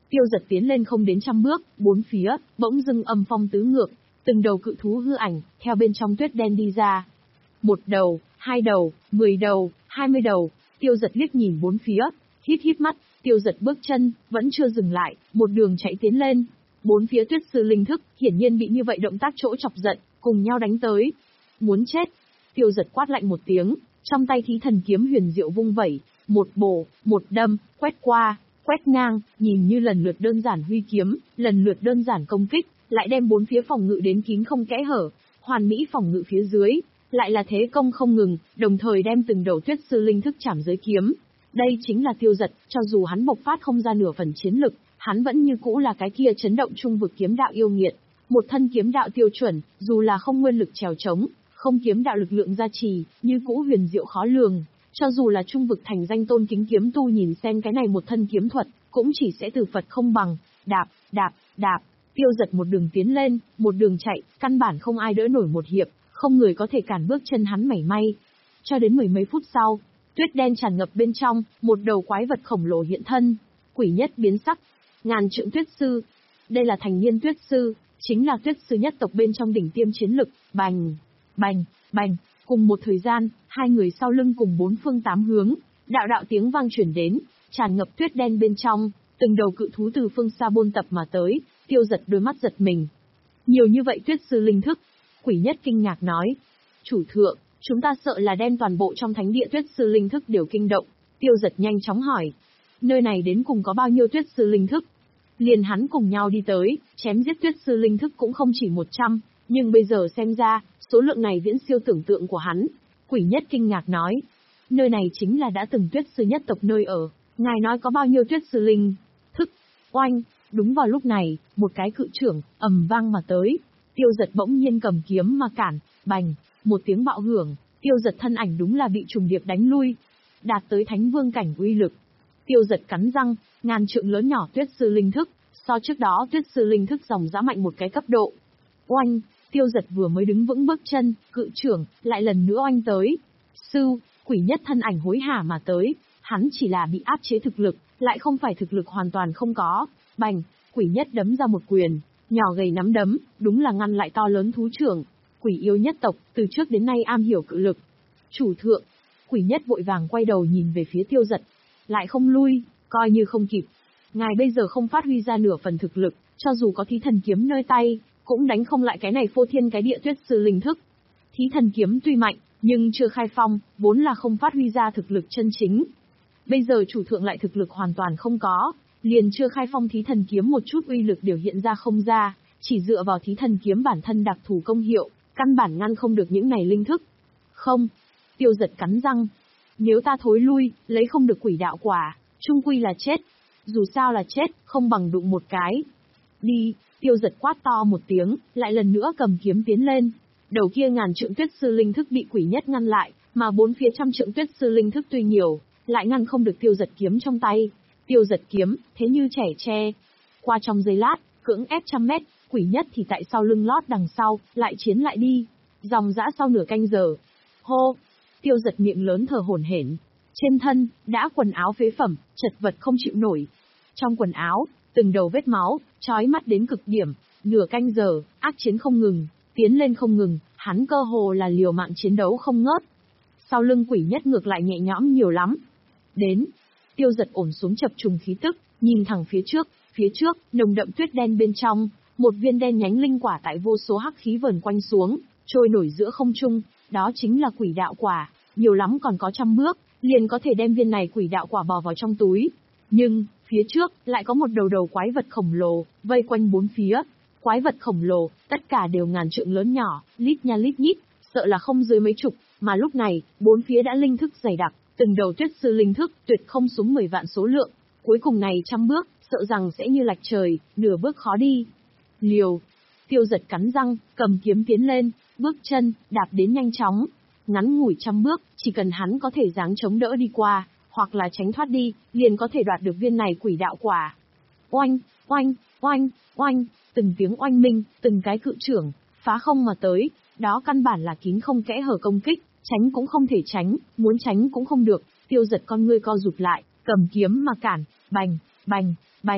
Tiêu Giật tiến lên không đến trăm bước, bốn phía, bỗng dưng âm phong tứ ngược, từng đầu cự thú hư ảnh, theo bên trong tuyết đen đi ra. Một đầu, hai đầu, mười đầu, hai mươi đầu, Tiêu Giật liếc nhìn bốn phía, híp híp mắt, Tiêu Giật bước chân, vẫn chưa dừng lại, một đường chạy tiến lên. Bốn phía tuyết sư linh thức, hiển nhiên bị như vậy động tác chỗ chọc giận, cùng nhau đánh tới. Muốn chết. Tiêu Giật quát lạnh một tiếng, trong tay thí thần kiếm huyền diệu vung vẩy, một bổ, một đâm, quét qua, quét ngang, nhìn như lần lượt đơn giản huy kiếm, lần lượt đơn giản công kích, lại đem bốn phía phòng ngự đến kín không kẽ hở, hoàn mỹ phòng ngự phía dưới, lại là thế công không ngừng, đồng thời đem từng đầu tuyết sư linh thức chạm dưới kiếm. Đây chính là Tiêu Giật, cho dù hắn bộc phát không ra nửa phần chiến lực, hắn vẫn như cũ là cái kia chấn động trung vực kiếm đạo yêu nghiệt, một thân kiếm đạo tiêu chuẩn, dù là không nguyên lực trèo trống, không kiếm đạo lực lượng gia trì, như cũ huyền diệu khó lường. Cho dù là trung vực thành danh tôn kính kiếm tu nhìn xem cái này một thân kiếm thuật, cũng chỉ sẽ từ Phật không bằng, đạp, đạp, đạp, Tiêu Giật một đường tiến lên, một đường chạy, căn bản không ai đỡ nổi một hiệp, không người có thể cản bước chân hắn mảy may. Cho đến mười mấy phút sau, tuyết đen tràn ngập bên trong, một đầu quái vật khổng lồ hiện thân, quỷ nhất biến sắc, ngàn trượng tuyết sư. Đây là thành niên tuyết sư, chính là tuyết sư nhất tộc bên trong đỉnh tiêm chiến lực, bành, bành, bành. Cùng một thời gian, hai người sau lưng cùng bốn phương tám hướng, đạo đạo tiếng vang chuyển đến, tràn ngập tuyết đen bên trong, từng đầu cự thú từ phương xa buôn tập mà tới, Tiêu Giật đôi mắt giật mình. Nhiều như vậy tuyết sư linh thức, quỷ nhất kinh ngạc nói. Chủ thượng, chúng ta sợ là đem toàn bộ trong thánh địa tuyết sư linh thức đều kinh động. Tiêu Giật nhanh chóng hỏi. Nơi này đến cùng có bao nhiêu tuyết sư linh thức? Liền hắn cùng nhau đi tới, chém giết tuyết sư linh thức cũng không chỉ một trăm, nhưng bây giờ xem ra, số lượng này viễn siêu tưởng tượng của hắn. Quỷ nhất kinh ngạc nói. Nơi này chính là đã từng tuyết sư nhất tộc nơi ở, ngài nói có bao nhiêu tuyết sư linh thức? Oanh, đúng vào lúc này, một cái cự trưởng, ầm vang mà tới. Tiêu Giật bỗng nhiên cầm kiếm mà cản, bành, một tiếng bạo hưởng, Tiêu Giật thân ảnh đúng là bị trùng điệp đánh lui, đạt tới thánh vương cảnh uy lực. Tiêu Giật cắn răng, ngàn trượng lớn nhỏ tuyết sư linh thức, so trước đó tuyết sư linh thức dòng dã mạnh một cái cấp độ. Oanh, Tiêu Giật vừa mới đứng vững bước chân, cự trưởng, lại lần nữa oanh tới. Sư, quỷ nhất thân ảnh hối hả mà tới, hắn chỉ là bị áp chế thực lực, lại không phải thực lực hoàn toàn không có. Bành, quỷ nhất đấm ra một quyền, nhỏ gầy nắm đấm, đúng là ngăn lại to lớn thú trưởng. Quỷ yêu nhất tộc, từ trước đến nay am hiểu cự lực. Chủ thượng, quỷ nhất vội vàng quay đầu nhìn về phía Tiêu Giật, lại không lui, coi như không kịp. Ngài bây giờ không phát huy ra nửa phần thực lực, cho dù có thí thần kiếm nơi tay, cũng đánh không lại cái này phô thiên cái địa tuyết sư linh thức. Thí thần kiếm tuy mạnh, nhưng chưa khai phong, vốn là không phát huy ra thực lực chân chính. Bây giờ chủ thượng lại thực lực hoàn toàn không có, liền chưa khai phong thí thần kiếm một chút uy lực đều hiện ra không ra, chỉ dựa vào thí thần kiếm bản thân đặc thù công hiệu, căn bản ngăn không được những này linh thức. Không, Tiêu Giật cắn răng. Nếu ta thối lui, lấy không được quỷ đạo quả, chung quy là chết. Dù sao là chết, không bằng đụng một cái. Đi, Tiêu Giật quát to một tiếng, lại lần nữa cầm kiếm tiến lên. Đầu kia ngàn trượng tuyết sư linh thức bị quỷ nhất ngăn lại, mà bốn phía trăm trượng tuyết sư linh thức tuy nhiều, lại ngăn không được Tiêu Giật kiếm trong tay. Tiêu Giật kiếm, thế như trẻ tre. Qua trong giây lát, cưỡng ép trăm mét, quỷ nhất thì tại sau lưng lót đằng sau, lại chiến lại đi. Dòng dã sau nửa canh giờ. Hô! Tiêu Giật miệng lớn thở hổn hển. Trên thân, đã quần áo phế phẩm, chật vật không chịu nổi. Trong quần áo, từng đầu vết máu, chói mắt đến cực điểm. Nửa canh giờ, ác chiến không ngừng, tiến lên không ngừng, hắn cơ hồ là liều mạng chiến đấu không ngớt. Sau lưng quỷ nhất ngược lại nhẹ nhõm nhiều lắm. Đến, Tiêu Giật ổn xuống chập trùng khí tức, nhìn thẳng phía trước, phía trước, nồng đậm tuyết đen bên trong, một viên đen nhánh linh quả tại vô số hắc khí vờn quanh xuống, trôi nổi giữa không trung, đó chính là quỷ đạo quả, nhiều lắm còn có trăm bước, liền có thể đem viên này quỷ đạo quả bò vào trong túi. Nhưng, phía trước, lại có một đầu đầu quái vật khổng lồ, vây quanh bốn phía. Quái vật khổng lồ, tất cả đều ngàn trượng lớn nhỏ, lít nha lít nhít, sợ là không dưới mấy chục, mà lúc này, bốn phía đã linh thức dày đặc, từng đầu tuyết sư linh thức, tuyệt không xuống mười vạn số lượng. Cuối cùng này trăm bước, sợ rằng sẽ như lạch trời, nửa bước khó đi. Liều. Tiêu Giật cắn răng, cầm kiếm tiến lên, bước chân, đạp đến nhanh chóng. Ngắn ngủi trăm bước, chỉ cần hắn có thể giáng chống đỡ đi qua, hoặc là tránh thoát đi, liền có thể đoạt được viên này quỷ đạo quả. Oanh, oanh, oanh, oanh, từng tiếng oanh minh, từng cái cự trưởng, phá không mà tới, đó căn bản là kín không kẽ hở công kích, tránh cũng không thể tránh, muốn tránh cũng không được. Tiêu Giật con ngươi co rụt lại, cầm kiếm mà cản, bành, bành, bành,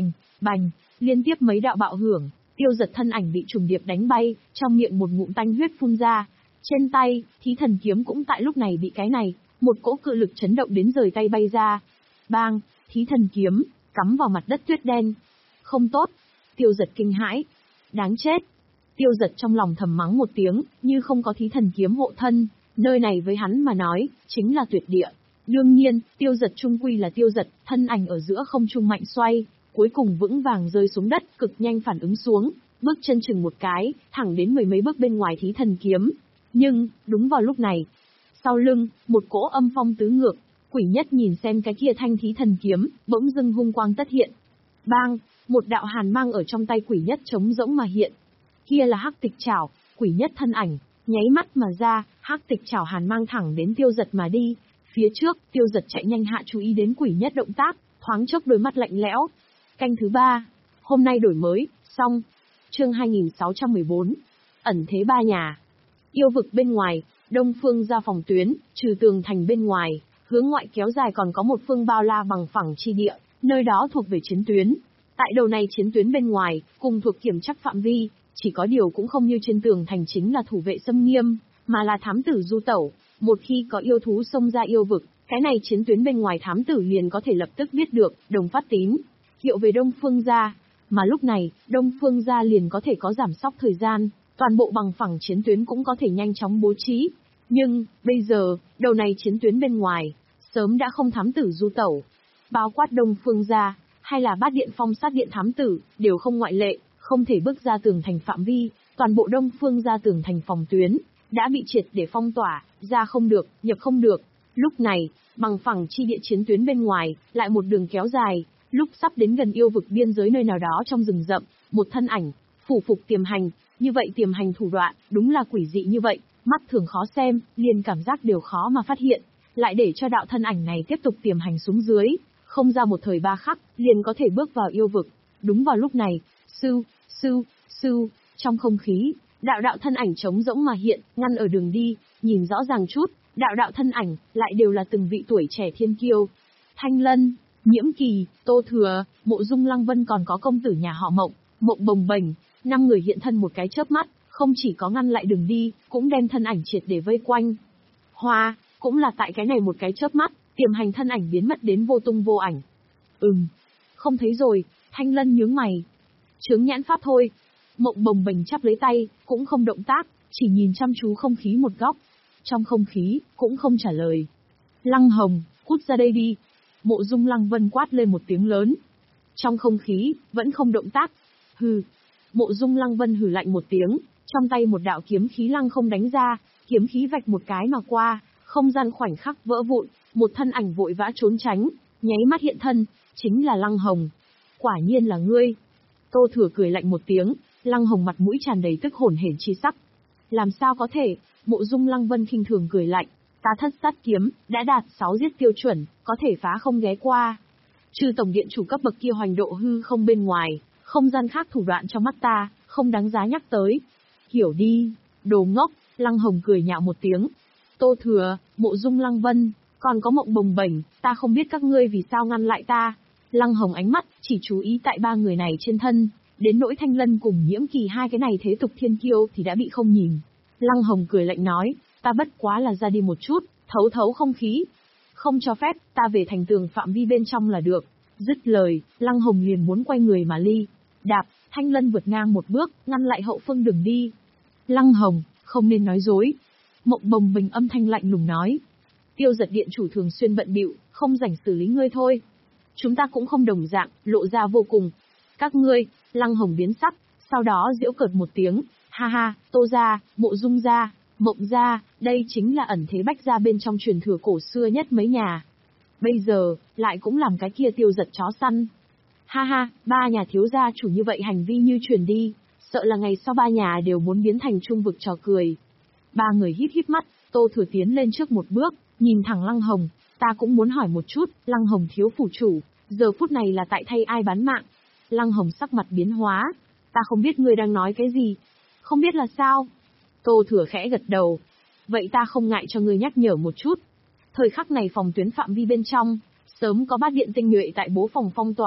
Bành, liên tiếp mấy đạo bạo hưởng, Tiêu Giật thân ảnh bị trùng điệp đánh bay, trong miệng một ngụm tanh huyết phun ra. Trên tay, Thí Thần kiếm cũng tại lúc này bị cái này, một cỗ cự lực chấn động đến rời tay bay ra. Bang, Thí Thần kiếm cắm vào mặt đất tuyết đen. Không tốt. Tiêu Giật kinh hãi. Đáng chết. Tiêu Giật trong lòng thầm mắng một tiếng, như không có Thí Thần kiếm hộ thân, nơi này với hắn mà nói, chính là tuyệt địa. Đương nhiên, Tiêu Giật trung quy là Tiêu Giật, thân ảnh ở giữa không trung mạnh xoay, cuối cùng vững vàng rơi xuống đất, cực nhanh phản ứng xuống, bước chân chừng một cái, thẳng đến mười mấy bước bên ngoài Thí Thần kiếm. Nhưng, đúng vào lúc này, sau lưng, một cỗ âm phong tứ ngược, Quỷ Nhất nhìn xem cái kia thanh Thí Thần kiếm, bỗng dưng hung quang tất hiện. Bang, một đạo hàn mang ở trong tay Quỷ Nhất trống rỗng mà hiện. Kia là Hắc Tịch Trảo, Quỷ Nhất thân ảnh, nháy mắt mà ra, Hắc Tịch Trảo hàn mang thẳng đến Tiêu Giật mà đi. Phía trước, Tiêu Giật chạy nhanh hạ chú ý đến Quỷ Nhất động tác, thoáng chốc đôi mắt lạnh lẽo. Canh thứ ba, hôm nay đổi mới, xong. Chương hai nghìn sáu trăm mười bốn, ẩn thế ba nhà. Yêu vực bên ngoài, đông phương ra phòng tuyến, trừ tường thành bên ngoài, hướng ngoại kéo dài còn có một phương bao la bằng phẳng chi địa, nơi đó thuộc về chiến tuyến. Tại đầu này chiến tuyến bên ngoài, cùng thuộc kiểm chắc phạm vi, chỉ có điều cũng không như trên tường thành chính là thủ vệ xâm nghiêm, mà là thám tử du tẩu. Một khi có yêu thú xông ra yêu vực, cái này chiến tuyến bên ngoài thám tử liền có thể lập tức biết được, đồng phát tín, hiệu về Đông Phương gia. Mà lúc này, Đông Phương gia liền có thể có giảm sóc thời gian, toàn bộ bằng phẳng chiến tuyến cũng có thể nhanh chóng bố trí. Nhưng, bây giờ, đầu này chiến tuyến bên ngoài, sớm đã không thám tử du tẩu. Bao quát Đông Phương gia, hay là Bát Điện Phong Sát Điện thám tử, đều không ngoại lệ, không thể bước ra tường thành phạm vi, toàn bộ Đông Phương gia tường thành phòng tuyến, đã bị triệt để phong tỏa, ra không được, nhập không được. Lúc này, bằng phẳng chi địa chiến tuyến bên ngoài, lại một đường kéo dài, lúc sắp đến gần yêu vực biên giới nơi nào đó trong rừng rậm, một thân ảnh, phủ phục tiềm hành, như vậy tiềm hành thủ đoạn, đúng là quỷ dị như vậy, mắt thường khó xem, liền cảm giác đều khó mà phát hiện, lại để cho đạo thân ảnh này tiếp tục tiềm hành xuống dưới, không ra một thời ba khắc, liền có thể bước vào yêu vực. Đúng vào lúc này, sưu, sưu, sưu, trong không khí, đạo đạo thân ảnh trống rỗng mà hiện, ngăn ở đường đi, nhìn rõ ràng chút, đạo đạo thân ảnh, lại đều là từng vị tuổi trẻ thiên kiêu. Thanh Lân, Nhiễm Kỳ, Tô Thừa, Mộ Dung Lăng Vân còn có công tử nhà họ Mộng, Mộng Bồng Bềnh, năm người hiện thân một cái chớp mắt, không chỉ có ngăn lại đường đi, cũng đem thân ảnh triệt để vây quanh. Hoa, cũng là tại cái này một cái chớp mắt, tiềm hành thân ảnh biến mất đến vô tung vô ảnh. Ừm, không thấy rồi, Thanh Lân nhướng mày. Chướng nhãn pháp thôi. Mộng Bồng Bềnh chắp lấy tay, cũng không động tác, chỉ nhìn chăm chú không khí một góc. Trong không khí, cũng không trả lời. Lăng Hồng, cút ra đây đi. Mộ Dung Lăng Vân quát lên một tiếng lớn. Trong không khí, vẫn không động tác. Hừ. Mộ Dung Lăng Vân hừ lạnh một tiếng, trong tay một đạo kiếm khí lăng không đánh ra, kiếm khí vạch một cái mà qua, không gian khoảnh khắc vỡ vụn, một thân ảnh vội vã trốn tránh, nháy mắt hiện thân, chính là Lăng Hồng. Quả nhiên là ngươi. Tô Thừa cười lạnh một tiếng, Lăng Hồng mặt mũi tràn đầy tức hổn hển chi sắc. Làm sao có thể? Mộ Dung Lăng Vân khinh thường cười lạnh, ta thất sát kiếm, đã đạt sáu giết tiêu chuẩn, có thể phá không ghé qua. Trừ tổng điện chủ cấp bậc kia hoành độ hư không bên ngoài, không gian khác thủ đoạn trong mắt ta, không đáng giá nhắc tới. Hiểu đi, đồ ngốc, Lăng Hồng cười nhạo một tiếng. Tô Thừa, Mộ Dung Lăng Vân, còn có Mộng Bồng Bềnh, ta không biết các ngươi vì sao ngăn lại ta. Lăng Hồng ánh mắt, chỉ chú ý tại ba người này trên thân, đến nỗi Thanh Lân cùng Nhiễm Kỳ hai cái này thế tục thiên kiêu thì đã bị không nhìn. Lăng Hồng cười lạnh nói, ta bất quá là ra đi một chút, thấu thấu không khí. Không cho phép, ta về thành tường phạm vi bên trong là được. Dứt lời, Lăng Hồng liền muốn quay người mà ly. Đạp, Thanh Lân vượt ngang một bước, ngăn lại hậu phương đường đi. Lăng Hồng, không nên nói dối. Mộng Bồng Bềnh âm thanh lạnh lùng nói. Tiêu Giật điện chủ thường xuyên bận bịu, không rảnh xử lý ngươi thôi. Chúng ta cũng không đồng dạng, lộ ra vô cùng. Các ngươi, Lăng Hồng biến sắc, sau đó giễu cợt một tiếng, ha ha, Tô gia, Mộ Dung gia, Mộng gia, đây chính là ẩn thế Bách gia bên trong truyền thừa cổ xưa nhất mấy nhà. Bây giờ, lại cũng làm cái kia Tiêu Giật chó săn. Ha ha, ba nhà thiếu gia chủ như vậy hành vi như truyền đi, sợ là ngày sau ba nhà đều muốn biến thành trung vực trò cười. Ba người híp híp mắt, Tô Thừa tiến lên trước một bước, nhìn thẳng Lăng Hồng, ta cũng muốn hỏi một chút, Lăng Hồng thiếu phủ chủ, giờ phút này là tại thay ai bán mạng? Lăng Hồng sắc mặt biến hóa, ta không biết ngươi đang nói cái gì. Không biết là sao? Tô Thừa khẽ gật đầu. Vậy ta không ngại cho ngươi nhắc nhở một chút. Thời khắc này phòng tuyến phạm vi bên trong, sớm có bát điện tinh nhuệ tại bố phòng phong tỏa,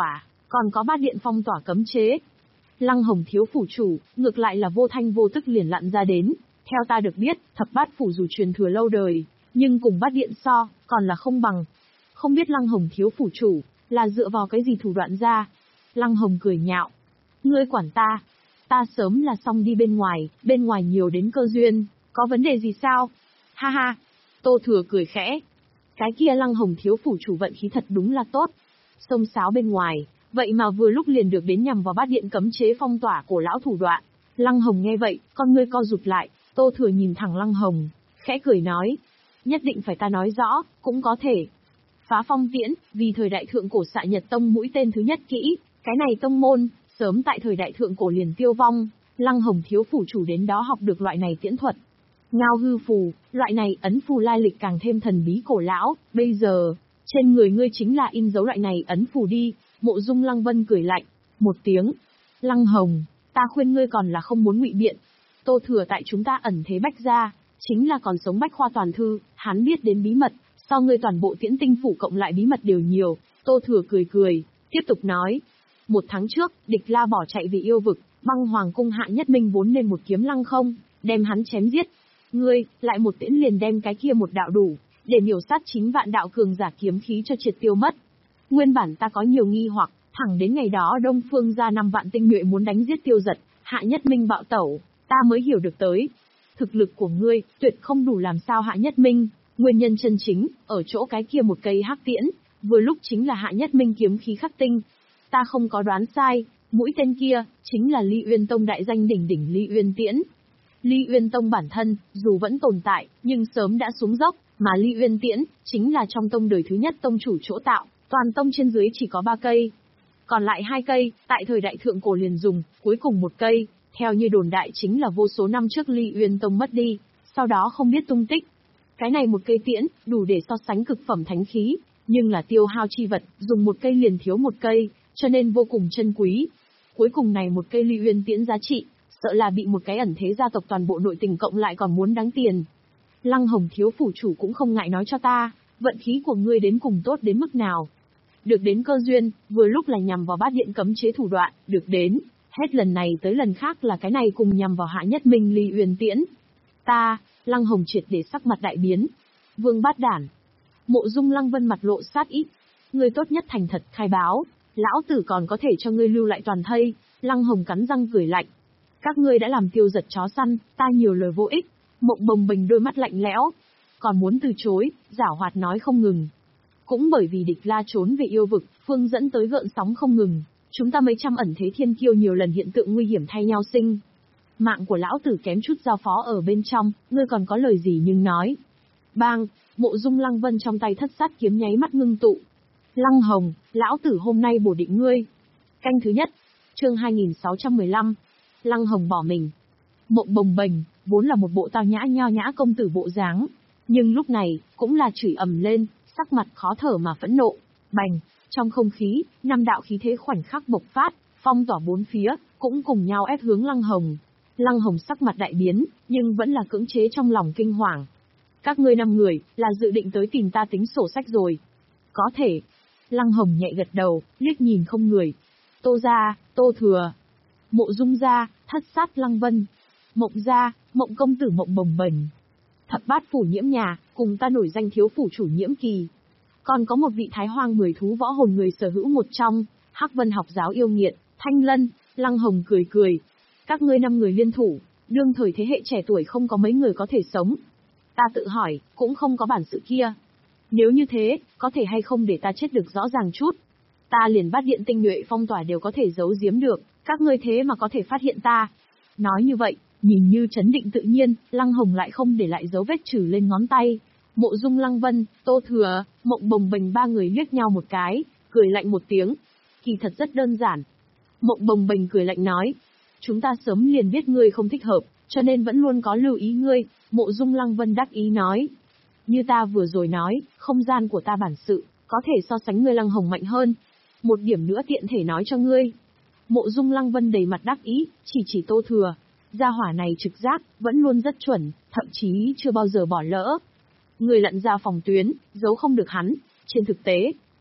còn có bát điện phong tỏa cấm chế. Lăng Hồng thiếu phủ chủ, ngược lại là vô thanh vô tức liền lặn ra đến. Theo ta được biết, thập bát phủ dù truyền thừa lâu đời, nhưng cùng bát điện so, còn là không bằng. Không biết Lăng Hồng thiếu phủ chủ, là dựa vào cái gì thủ đoạn ra? Lăng Hồng cười nhạo. Ngươi quản ta. Ta sớm là xong đi bên ngoài, bên ngoài nhiều đến cơ duyên, có vấn đề gì sao? Ha ha. Tô Thừa cười khẽ. Cái kia Lăng Hồng thiếu phủ chủ vận khí thật đúng là tốt. Xông xáo bên ngoài, vậy mà vừa lúc liền được đến nhằm vào bát điện cấm chế phong tỏa cổ lão thủ đoạn. Lăng Hồng nghe vậy, con ngươi co rụt lại, Tô Thừa nhìn thẳng Lăng Hồng, khẽ cười nói. Nhất định phải ta nói rõ, cũng có thể. Phá phong tiễn, vì thời đại thượng cổ Xạ Nhật Tông mũi tên thứ nhất kỹ, cái này tông môn, sớm tại thời đại thượng cổ liền tiêu vong, Lăng Hồng thiếu phủ chủ đến đó học được loại này tiễn thuật. Ngao hư phù, loại này ấn phù lai lịch càng thêm thần bí cổ lão, bây giờ, trên người ngươi chính là in dấu loại này ấn phù đi. Mộ Dung Lăng Vân cười lạnh, một tiếng. Lăng Hồng, ta khuyên ngươi còn là không muốn ngụy biện. Tô Thừa tại chúng ta ẩn thế bách gia, chính là còn sống bách khoa toàn thư, hắn biết đến bí mật, so ngươi toàn bộ tiễn tinh phủ cộng lại bí mật đều nhiều. Tô Thừa cười cười, tiếp tục nói. Một tháng trước, địch la bỏ chạy vì yêu vực, băng hoàng cung Hạ Nhất Minh vốn nên một kiếm lăng không, đem hắn chém giết. Ngươi, lại một tiễn liền đem cái kia một đạo đủ, để miểu sát chính vạn đạo cường giả kiếm khí cho triệt tiêu mất. Nguyên bản ta có nhiều nghi hoặc, thẳng đến ngày đó Đông Phương ra năm vạn tinh nhuệ muốn đánh giết tiêu giật, Hạ Nhất Minh bạo tẩu, ta mới hiểu được tới. Thực lực của ngươi, tuyệt không đủ làm sao Hạ Nhất Minh, nguyên nhân chân chính, ở chỗ cái kia một cây hắc tiễn, vừa lúc chính là Hạ Nhất Minh kiếm khí khắc tinh. Ta không có đoán sai, mũi tên kia, chính là Ly Uyên Tông đại danh đỉnh đỉnh Ly Uyên Tiễn. Ly Uyên Tông bản thân, dù vẫn tồn tại, nhưng sớm đã xuống dốc, mà Ly Uyên Tiễn, chính là trong tông đời thứ nhất tông chủ chỗ tạo, toàn tông trên dưới chỉ có ba cây. Còn lại hai cây, tại thời đại thượng cổ liền dùng, cuối cùng một cây, theo như đồn đại chính là vô số năm trước Ly Uyên Tông mất đi, sau đó không biết tung tích. Cái này một cây tiễn, đủ để so sánh cực phẩm thánh khí, nhưng là tiêu hao chi vật, dùng một cây liền thiếu một cây, cho nên vô cùng chân quý. Cuối cùng này một cây Ly Uyên Tiễn giá trị, sợ là bị một cái ẩn thế gia tộc toàn bộ nội tình cộng lại còn muốn đáng tiền. Lăng Hồng thiếu phủ chủ cũng không ngại nói cho ta, vận khí của ngươi đến cùng tốt đến mức nào. Được đến cơ duyên, vừa lúc là nhằm vào bát điện cấm chế thủ đoạn, được đến, hết lần này tới lần khác là cái này cùng nhằm vào Hạ Nhất Minh Ly Uyên Tiễn. Ta, Lăng Hồng triệt để sắc mặt đại biến. Vương bát đản. Mộ Dung Lăng Vân mặt lộ sát ý. Ngươi tốt nhất thành thật khai báo, lão tử còn có thể cho ngươi lưu lại toàn thây. Lăng Hồng cắn răng cười lạnh. Các ngươi đã làm tiêu giật chó săn, ta nhiều lời vô ích. Mộng Bồng Bềnh đôi mắt lạnh lẽo, còn muốn từ chối, giảo hoạt nói không ngừng. Cũng bởi vì địch la trốn về yêu vực, phương dẫn tới gợn sóng không ngừng, chúng ta mấy trăm ẩn thế thiên kiêu nhiều lần hiện tượng nguy hiểm thay nhau sinh. Mạng của lão tử kém chút giao phó ở bên trong, ngươi còn có lời gì nhưng nói. Bang, Mộ Dung Lăng Vân trong tay thất sát kiếm nháy mắt ngưng tụ. Lăng Hồng, lão tử hôm nay bổ định ngươi. Canh thứ nhất, chương hai nghìn sáu trăm mười lăm. Lăng Hồng bỏ mình. Mộng Bồng Bềnh, vốn là một bộ tao nhã nho nhã công tử bộ dáng, nhưng lúc này, cũng là chửi ầm lên, sắc mặt khó thở mà phẫn nộ. Bành, trong không khí, năm đạo khí thế khoảnh khắc bộc phát, phong tỏa bốn phía, cũng cùng nhau ép hướng Lăng Hồng. Lăng Hồng sắc mặt đại biến, nhưng vẫn là cưỡng chế trong lòng kinh hoàng. Các ngươi năm người, là dự định tới tìm ta tính sổ sách rồi. Có thể. Lăng Hồng nhẹ gật đầu, liếc nhìn không người. Tô gia, Tô Thừa, Mộ Dung gia, thất sát Lăng Vân, Mộng gia, Mộng công tử Mộng Bồng Bềnh, thập bát phủ Nhiễm nhà, cùng ta nổi danh thiếu phủ chủ Nhiễm Kỳ. Còn có một vị thái hoang mười thú võ hồn người sở hữu một trong, Hắc Vân học giáo yêu nghiệt, Thanh Lân. Lăng Hồng cười cười. Các ngươi năm người liên thủ, đương thời thế hệ trẻ tuổi không có mấy người có thể sống. Ta tự hỏi, cũng không có bản sự kia. Nếu như thế, có thể hay không để ta chết được rõ ràng chút. Ta liền bát điện tinh nhuệ phong tỏa đều có thể giấu giếm được, các ngươi thế mà có thể phát hiện ta. Nói như vậy, nhìn như trấn định tự nhiên, Lăng Hồng lại không để lại dấu vết trừ lên ngón tay. Mộ Dung Lăng Vân, Tô Thừa, Mộng Bồng Bềnh ba người liếc nhau một cái, cười lạnh một tiếng. Kỳ thật rất đơn giản. Mộng Bồng Bềnh cười lạnh nói. Chúng ta sớm liền biết ngươi không thích hợp, cho nên vẫn luôn có lưu ý ngươi. Mộ Dung Lăng Vân đắc ý nói. Như ta vừa rồi nói, không gian của ta bản sự, có thể so sánh ngươi Lăng Hồng mạnh hơn. Một điểm nữa tiện thể nói cho ngươi. Mộ Dung Lăng Vân đầy mặt đắc ý, chỉ chỉ Tô Thừa. Gia hỏa này trực giác, vẫn luôn rất chuẩn, thậm chí chưa bao giờ bỏ lỡ. Người lặn ra phòng tuyến, giấu không được hắn. Trên thực tế,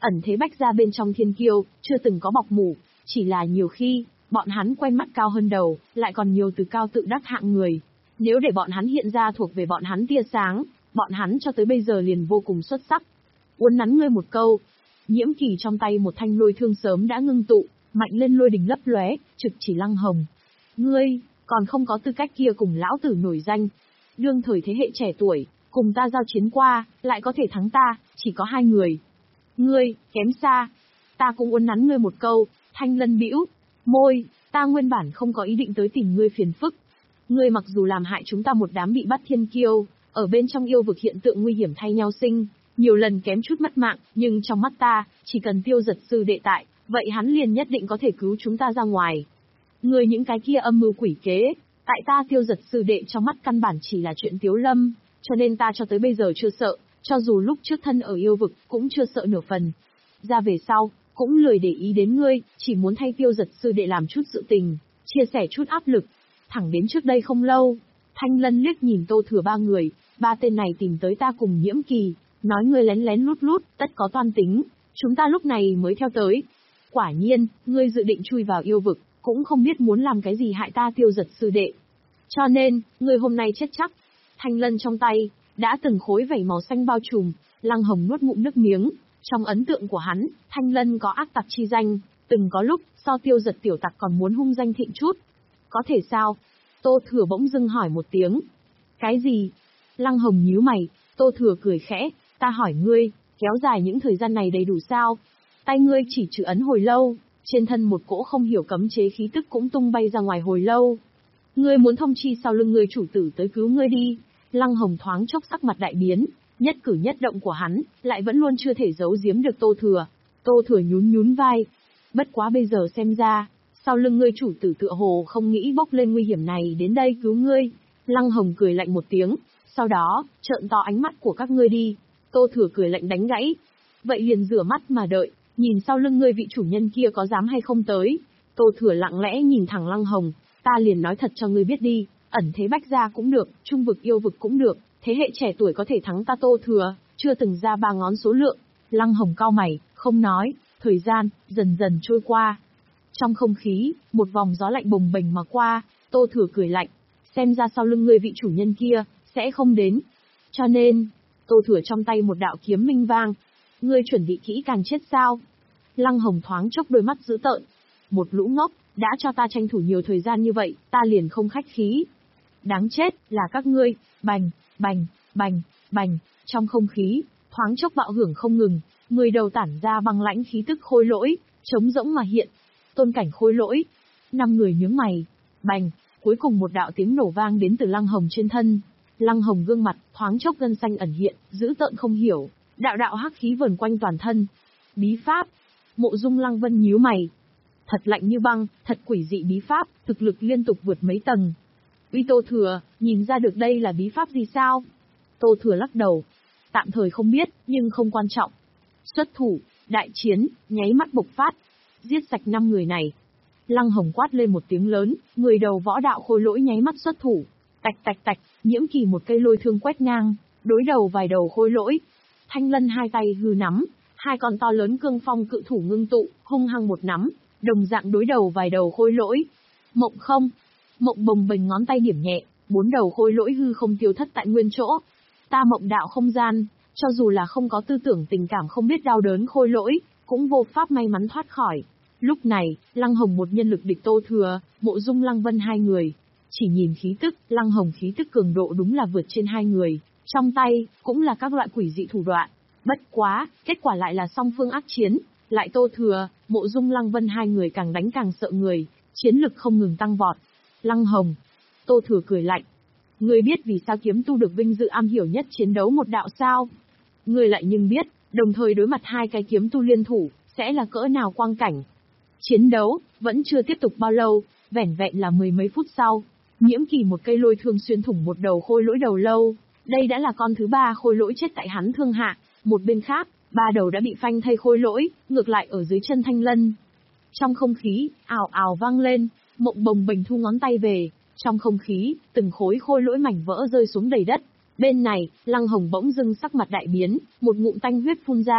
ẩn thế bách gia bên trong thiên kiêu, chưa từng có bọc mủ, chỉ là nhiều khi, bọn hắn quen mắt cao hơn đầu, lại còn nhiều từ cao tự đắc hạng người. Nếu để bọn hắn hiện ra thuộc về bọn hắn tia sáng, bọn hắn cho tới bây giờ liền vô cùng xuất sắc. Uốn nắn ngươi một câu. Nhiễm Kỳ trong tay một thanh lôi thương sớm đã ngưng tụ, mạnh lên lôi đình lấp lóe, trực chỉ Lăng Hồng. Ngươi, còn không có tư cách kia cùng lão tử nổi danh. Đương thời thế hệ trẻ tuổi, cùng ta giao chiến qua, lại có thể thắng ta, chỉ có hai người. Ngươi, kém xa. Ta cũng uốn nắn ngươi một câu, Thanh Lân bĩu môi, ta nguyên bản không có ý định tới tìm ngươi phiền phức. Ngươi mặc dù làm hại chúng ta một đám bị bắt thiên kiêu, ở bên trong yêu vực hiện tượng nguy hiểm thay nhau sinh, nhiều lần kém chút mất mạng, nhưng trong mắt ta, chỉ cần Tiêu Giật sư đệ tại, vậy hắn liền nhất định có thể cứu chúng ta ra ngoài. Ngươi những cái kia âm mưu quỷ kế, tại ta Tiêu Giật sư đệ trong mắt căn bản chỉ là chuyện tiếu lâm, cho nên ta cho tới bây giờ chưa sợ, cho dù lúc trước thân ở yêu vực cũng chưa sợ nửa phần. Ra về sau, cũng lười để ý đến ngươi, chỉ muốn thay Tiêu Giật sư đệ làm chút sự tình, chia sẻ chút áp lực. Thẳng đến trước đây không lâu, Thanh Lân liếc nhìn Tô Thừa ba người, ba tên này tìm tới ta cùng Nhiễm Kỳ, nói ngươi lén lén lút lút, tất có toan tính, chúng ta lúc này mới theo tới. Quả nhiên, ngươi dự định chui vào yêu vực, cũng không biết muốn làm cái gì hại ta Tiêu Giật sư đệ. Cho nên, ngươi hôm nay chết chắc. Thanh Lân trong tay, đã từng khối vảy màu xanh bao trùm, Lăng Hồng nuốt ngụm nước miếng. Trong ấn tượng của hắn, Thanh Lân có ác tặc chi danh, từng có lúc, so Tiêu Giật tiểu tặc còn muốn hung danh thịnh chút. Có thể sao? Tô Thừa bỗng dưng hỏi một tiếng. Cái gì? Lăng Hồng nhíu mày, Tô Thừa cười khẽ, ta hỏi ngươi, kéo dài những thời gian này đầy đủ sao? Tay ngươi chỉ trừ ấn hồi lâu, trên thân một cỗ không hiểu cấm chế khí tức cũng tung bay ra ngoài hồi lâu. Ngươi muốn thông chi sau lưng ngươi chủ tử tới cứu ngươi đi. Lăng Hồng thoáng chốc sắc mặt đại biến, nhất cử nhất động của hắn, lại vẫn luôn chưa thể giấu giếm được Tô Thừa. Tô Thừa nhún nhún vai. Bất quá bây giờ xem ra, sau lưng ngươi chủ tử tựa hồ không nghĩ bốc lên nguy hiểm này đến đây cứu ngươi. Lăng Hồng cười lạnh một tiếng, sau đó, trợn to ánh mắt của các ngươi đi. Tô Thừa cười lạnh đánh gãy. Vậy liền rửa mắt mà đợi, nhìn sau lưng ngươi vị chủ nhân kia có dám hay không tới. Tô Thừa lặng lẽ nhìn thẳng Lăng Hồng, ta liền nói thật cho ngươi biết đi, ẩn thế bách gia cũng được, trung vực yêu vực cũng được, thế hệ trẻ tuổi có thể thắng ta Tô Thừa, chưa từng ra ba ngón số lượng. Lăng Hồng cau mày, không nói, thời gian, dần dần trôi qua. Trong không khí, một vòng gió lạnh bồng bềnh mà qua, Tô Thừa cười lạnh, xem ra sau lưng ngươi vị chủ nhân kia, sẽ không đến. Cho nên, Tô Thừa trong tay một đạo kiếm minh vang, ngươi chuẩn bị kỹ càng chết sao? Lăng Hồng thoáng chốc đôi mắt dữ tợn, một lũ ngốc, đã cho ta tranh thủ nhiều thời gian như vậy, ta liền không khách khí. Đáng chết, là các ngươi, bành, bành, bành, bành, trong không khí, thoáng chốc bạo hưởng không ngừng, mười đầu tản ra băng lãnh khí tức khôi lỗi, trống rỗng mà hiện. Tôn cảnh khôi lỗi, năm người nhướng mày, bành, cuối cùng một đạo tiếng nổ vang đến từ Lăng Hồng trên thân. Lăng Hồng gương mặt, thoáng chốc gân xanh ẩn hiện, dữ tợn không hiểu, đạo đạo hắc khí vờn quanh toàn thân. Bí pháp, Mộ Dung Lăng Vân nhíu mày. Thật lạnh như băng, thật quỷ dị bí pháp, thực lực liên tục vượt mấy tầng. Uy Tô Thừa, nhìn ra được đây là bí pháp gì sao? Tô Thừa lắc đầu. Tạm thời không biết, nhưng không quan trọng. Xuất thủ, đại chiến, nháy mắt bộc phát. Giết sạch năm người này. Lăng Hồng quát lên một tiếng lớn, người đầu võ đạo khôi lỗi nháy mắt xuất thủ. Tạch tạch tạch, Nhiễm Kỳ một cây lôi thương quét ngang, đối đầu vài đầu khôi lỗi. Thanh Lân hai tay hư nắm, hai con to lớn cương phong cự thủ ngưng tụ, hung hăng một nắm, đồng dạng đối đầu vài đầu khôi lỗi. Mộng không, Mộng bồng bềnh ngón tay điểm nhẹ, bốn đầu khôi lỗi hư không tiêu thất tại nguyên chỗ. Ta Mộng đạo không gian, cho dù là không có tư tưởng tình cảm không biết đau đớn khôi lỗi, cũng vô pháp may mắn thoát khỏi. Lúc này, Lăng Hồng một nhân lực địch Tô Thừa, Mộ Dung Lăng Vân hai người. Chỉ nhìn khí tức, Lăng Hồng khí tức cường độ đúng là vượt trên hai người, trong tay, cũng là các loại quỷ dị thủ đoạn. Bất quá, kết quả lại là song phương ác chiến, lại Tô Thừa, Mộ Dung Lăng Vân hai người càng đánh càng sợ người, chiến lực không ngừng tăng vọt. Lăng Hồng, Tô Thừa cười lạnh. Ngươi biết vì sao kiếm tu được vinh dự am hiểu nhất chiến đấu một đạo sao? Ngươi lại nhưng biết, đồng thời đối mặt hai cái kiếm tu liên thủ, sẽ là cỡ nào quang cảnh. Chiến đấu, vẫn chưa tiếp tục bao lâu, vẻn vẹn là mười mấy phút sau. Nhiễm Kỳ một cây lôi thương xuyên thủng một đầu khôi lỗi đầu lâu. Đây đã là con thứ ba khôi lỗi chết tại hắn thương hạ. Một bên khác, ba đầu đã bị phanh thây khôi lỗi, ngược lại ở dưới chân Thanh Lân. Trong không khí, ào ào vang lên, Mộng bồng bềnh thu ngón tay về. Trong không khí, từng khối khôi lỗi mảnh vỡ rơi xuống đầy đất. Bên này, Lăng Hồng bỗng dưng sắc mặt đại biến, một ngụm tanh huyết phun ra.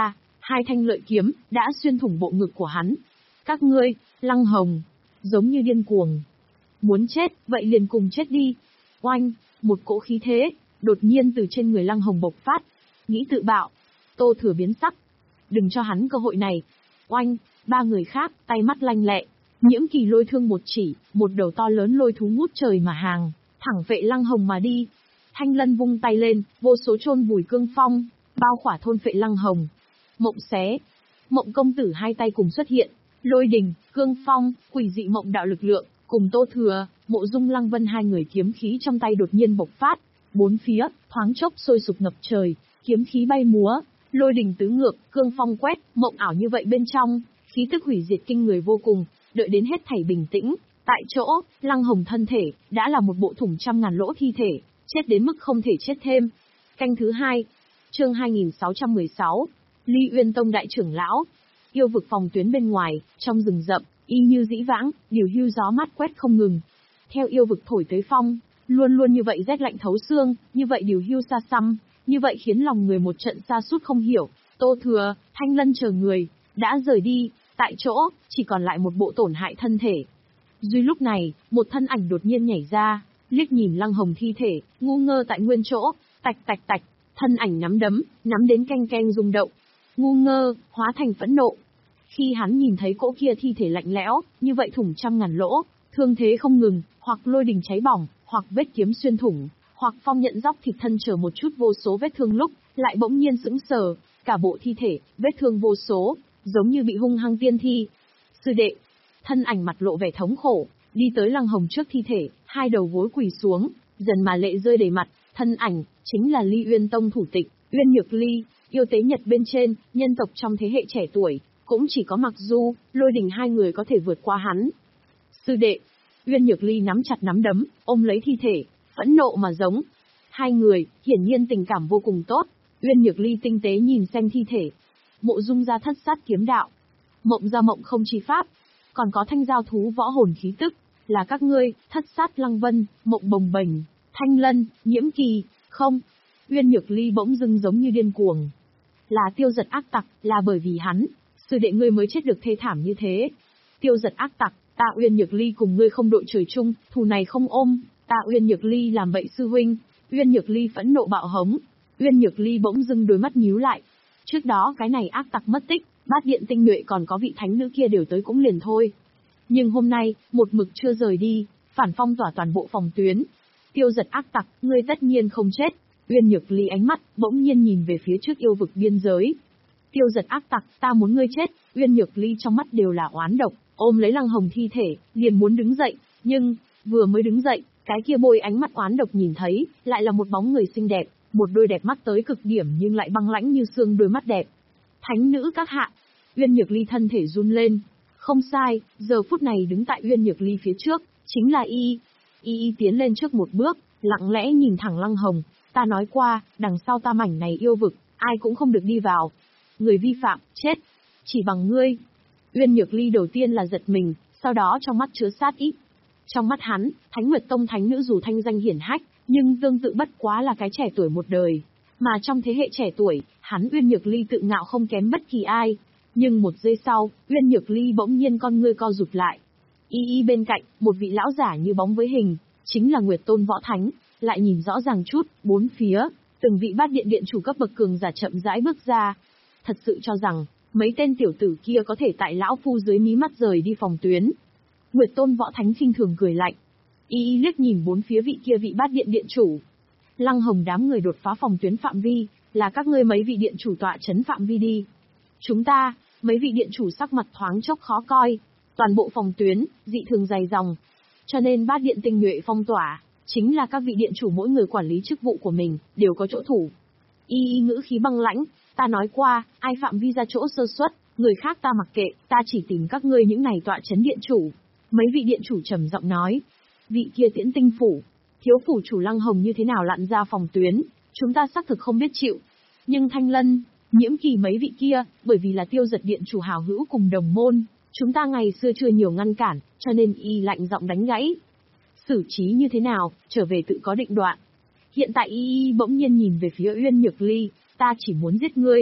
Hai thanh lợi kiếm đã xuyên thủng bộ ngực của hắn. Các ngươi, Lăng Hồng, giống như điên cuồng. Muốn chết, vậy liền cùng chết đi. Oanh, một cỗ khí thế, đột nhiên từ trên người Lăng Hồng bộc phát. Nghĩ tự bạo. Tô Thừa biến sắc. Đừng cho hắn cơ hội này. Oanh, ba người khác, tay mắt lanh lẹ. Nhiễm Kỳ lôi thương một chỉ, một đầu to lớn lôi thú ngút trời mà hàng, thẳng vệ Lăng Hồng mà đi. Thanh Lân vung tay lên, vô số chôn vùi cương phong, bao khỏa thôn phệ Lăng Hồng. Mộng xé. Mộng công tử hai tay cùng xuất hiện, lôi đình, cương phong, quỷ dị mộng đạo lực lượng, cùng Tô Thừa, Mộ Dung Lăng Vân hai người kiếm khí trong tay đột nhiên bộc phát. Bốn phía, thoáng chốc sôi sục ngập trời, kiếm khí bay múa, lôi đình tứ ngược, cương phong quét, mộng ảo như vậy bên trong, khí tức hủy diệt kinh người vô cùng. Đợi đến hết thảy bình tĩnh, tại chỗ, Lăng Hồng thân thể đã là một bộ thủng trăm ngàn lỗ thi thể, chết đến mức không thể chết thêm. Canh thứ hai, chương hai nghìn sáu trăm mười sáu, Ly Uyên Tông đại trưởng lão. Yêu vực phòng tuyến bên ngoài, trong rừng rậm, y như dĩ vãng, điều hưu gió mát quét không ngừng. Theo yêu vực thổi tới phong, luôn luôn như vậy rét lạnh thấu xương, như vậy điều hưu xa xăm, như vậy khiến lòng người một trận sa sút không hiểu. Tô Thừa, Thanh Lân chờ người đã rời đi, tại chỗ chỉ còn lại một bộ tổn hại thân thể. Duy lúc này, một thân ảnh đột nhiên nhảy ra, liếc nhìn Lăng Hồng thi thể, ngu ngơ tại nguyên chỗ, tạch tạch tạch, thân ảnh nắm đấm, nắm đến canh canh rung động. Ngu ngơ, hóa thành phẫn nộ. Khi hắn nhìn thấy cỗ kia thi thể lạnh lẽo, như vậy thủng trăm ngàn lỗ, thương thế không ngừng, hoặc lôi đình cháy bỏng, hoặc vết kiếm xuyên thủng, hoặc phong nhận dóc thịt thân chờ một chút vô số vết thương lúc, lại bỗng nhiên sững sờ, cả bộ thi thể, vết thương vô số, giống như bị hung hăng tiên thi. Sư đệ, thân ảnh mặt lộ vẻ thống khổ, đi tới Lăng Hồng trước thi thể, hai đầu gối quỳ xuống, dần mà lệ rơi đầy mặt, thân ảnh, chính là Ly Uyên Tông thủ tịch, Uyên Nhược Ly, yêu tế Nhật bên trên, nhân tộc trong thế hệ trẻ tuổi, cũng chỉ có Mặc Du, Lôi Đình hai người có thể vượt qua hắn. Sư đệ, Uyên Nhược Ly nắm chặt nắm đấm, ôm lấy thi thể, phẫn nộ mà giống. Hai người, hiển nhiên tình cảm vô cùng tốt, Uyên Nhược Ly tinh tế nhìn xem thi thể. Mộ Dung gia thất sát kiếm đạo, Mộng gia mộng không chi pháp, còn có thanh giao thú võ hồn khí tức, là các ngươi, thất sát Lăng Vân, Mộng bồng bềnh, Thanh Lân, Nhiễm Kỳ, không. Uyên Nhược Ly bỗng dưng giống như điên cuồng. Là Tiêu Giật ác tặc, là bởi vì hắn, sư đệ ngươi mới chết được thê thảm như thế. Tiêu Giật ác tặc, ta Uyên Nhược Ly cùng ngươi không đội trời chung, thù này không ôm, ta Uyên Nhược Ly làm bậy sư huynh. Uyên Nhược Ly phẫn nộ bạo hống. Uyên Nhược Ly bỗng dưng đôi mắt nhíu lại. Trước đó cái này ác tặc mất tích, Bát Điện Tinh Nhuệ còn có vị thánh nữ kia đều tới cũng liền thôi. Nhưng hôm nay, một mực chưa rời đi, phản phong tỏa toàn bộ phòng tuyến. Tiêu Giật ác tặc, ngươi tất nhiên không chết. Uyên Nhược Ly ánh mắt bỗng nhiên nhìn về phía trước yêu vực biên giới. Tiêu Giật ác tặc, ta muốn ngươi chết. Uyên Nhược Ly trong mắt đều là oán độc, ôm lấy Lăng Hồng thi thể, liền muốn đứng dậy, nhưng vừa mới đứng dậy, cái kia bôi ánh mắt oán độc nhìn thấy, lại là một bóng người xinh đẹp, một đôi đẹp mắt tới cực điểm nhưng lại băng lãnh như xương đôi mắt đẹp. Thánh nữ các hạ. Uyên Nhược Ly thân thể run lên. Không sai, giờ phút này đứng tại Uyên Nhược Ly phía trước, chính là y. Y y tiến lên trước một bước, lặng lẽ nhìn thẳng Lăng Hồng. Ta nói qua, đằng sau ta mảnh này yêu vực, ai cũng không được đi vào. Người vi phạm, chết. Chỉ bằng ngươi. Uyên Nhược Ly đầu tiên là giật mình, sau đó trong mắt chứa sát ý. Trong mắt hắn, Thánh Nguyệt Tông thánh nữ dù thanh danh hiển hách, nhưng tương tự bất quá là cái trẻ tuổi một đời. Mà trong thế hệ trẻ tuổi, hắn Uyên Nhược Ly tự ngạo không kém bất kỳ ai. Nhưng một giây sau, Uyên Nhược Ly bỗng nhiên con ngươi co rụt lại. Y y bên cạnh, một vị lão giả như bóng với hình, chính là Nguyệt Tôn Võ Thánh, lại nhìn rõ ràng chút, bốn phía, từng vị Bát Điện điện chủ cấp bậc cường giả chậm rãi bước ra. Thật sự cho rằng, mấy tên tiểu tử kia có thể tại lão phu dưới mí mắt rời đi phòng tuyến. Nguyệt Tôn Võ Thánh khinh thường cười lạnh. Y y liếc nhìn bốn phía vị kia vị Bát Điện điện chủ. Lăng Hồng đám người đột phá phòng tuyến phạm vi, là các ngươi mấy vị điện chủ tọa chấn phạm vi đi. Chúng ta, mấy vị điện chủ sắc mặt thoáng chốc khó coi, toàn bộ phòng tuyến, dị thường dày dòng. Cho nên Bát Điện Tinh Nhuệ phong tỏa, chính là các vị điện chủ mỗi người quản lý chức vụ của mình, đều có chỗ thủ. Y y ngữ khí băng lãnh, ta nói qua, ai phạm vi ra chỗ sơ suất, người khác ta mặc kệ, ta chỉ tìm các ngươi những này tọa chấn điện chủ. Mấy vị điện chủ trầm giọng nói, vị kia Tiễn Tinh phủ, thiếu phủ chủ Lăng Hồng như thế nào lặn ra phòng tuyến, chúng ta xác thực không biết chịu. Nhưng Thanh Lân, Nhiễm Kỳ mấy vị kia, bởi vì là Tiêu Giật điện chủ hảo hữu cùng đồng môn, chúng ta ngày xưa chưa nhiều ngăn cản, cho nên y lạnh giọng đánh gãy. Xử trí như thế nào, trở về tự có định đoạn. Hiện tại y y bỗng nhiên nhìn về phía Uyên Nhược Ly, ta chỉ muốn giết ngươi.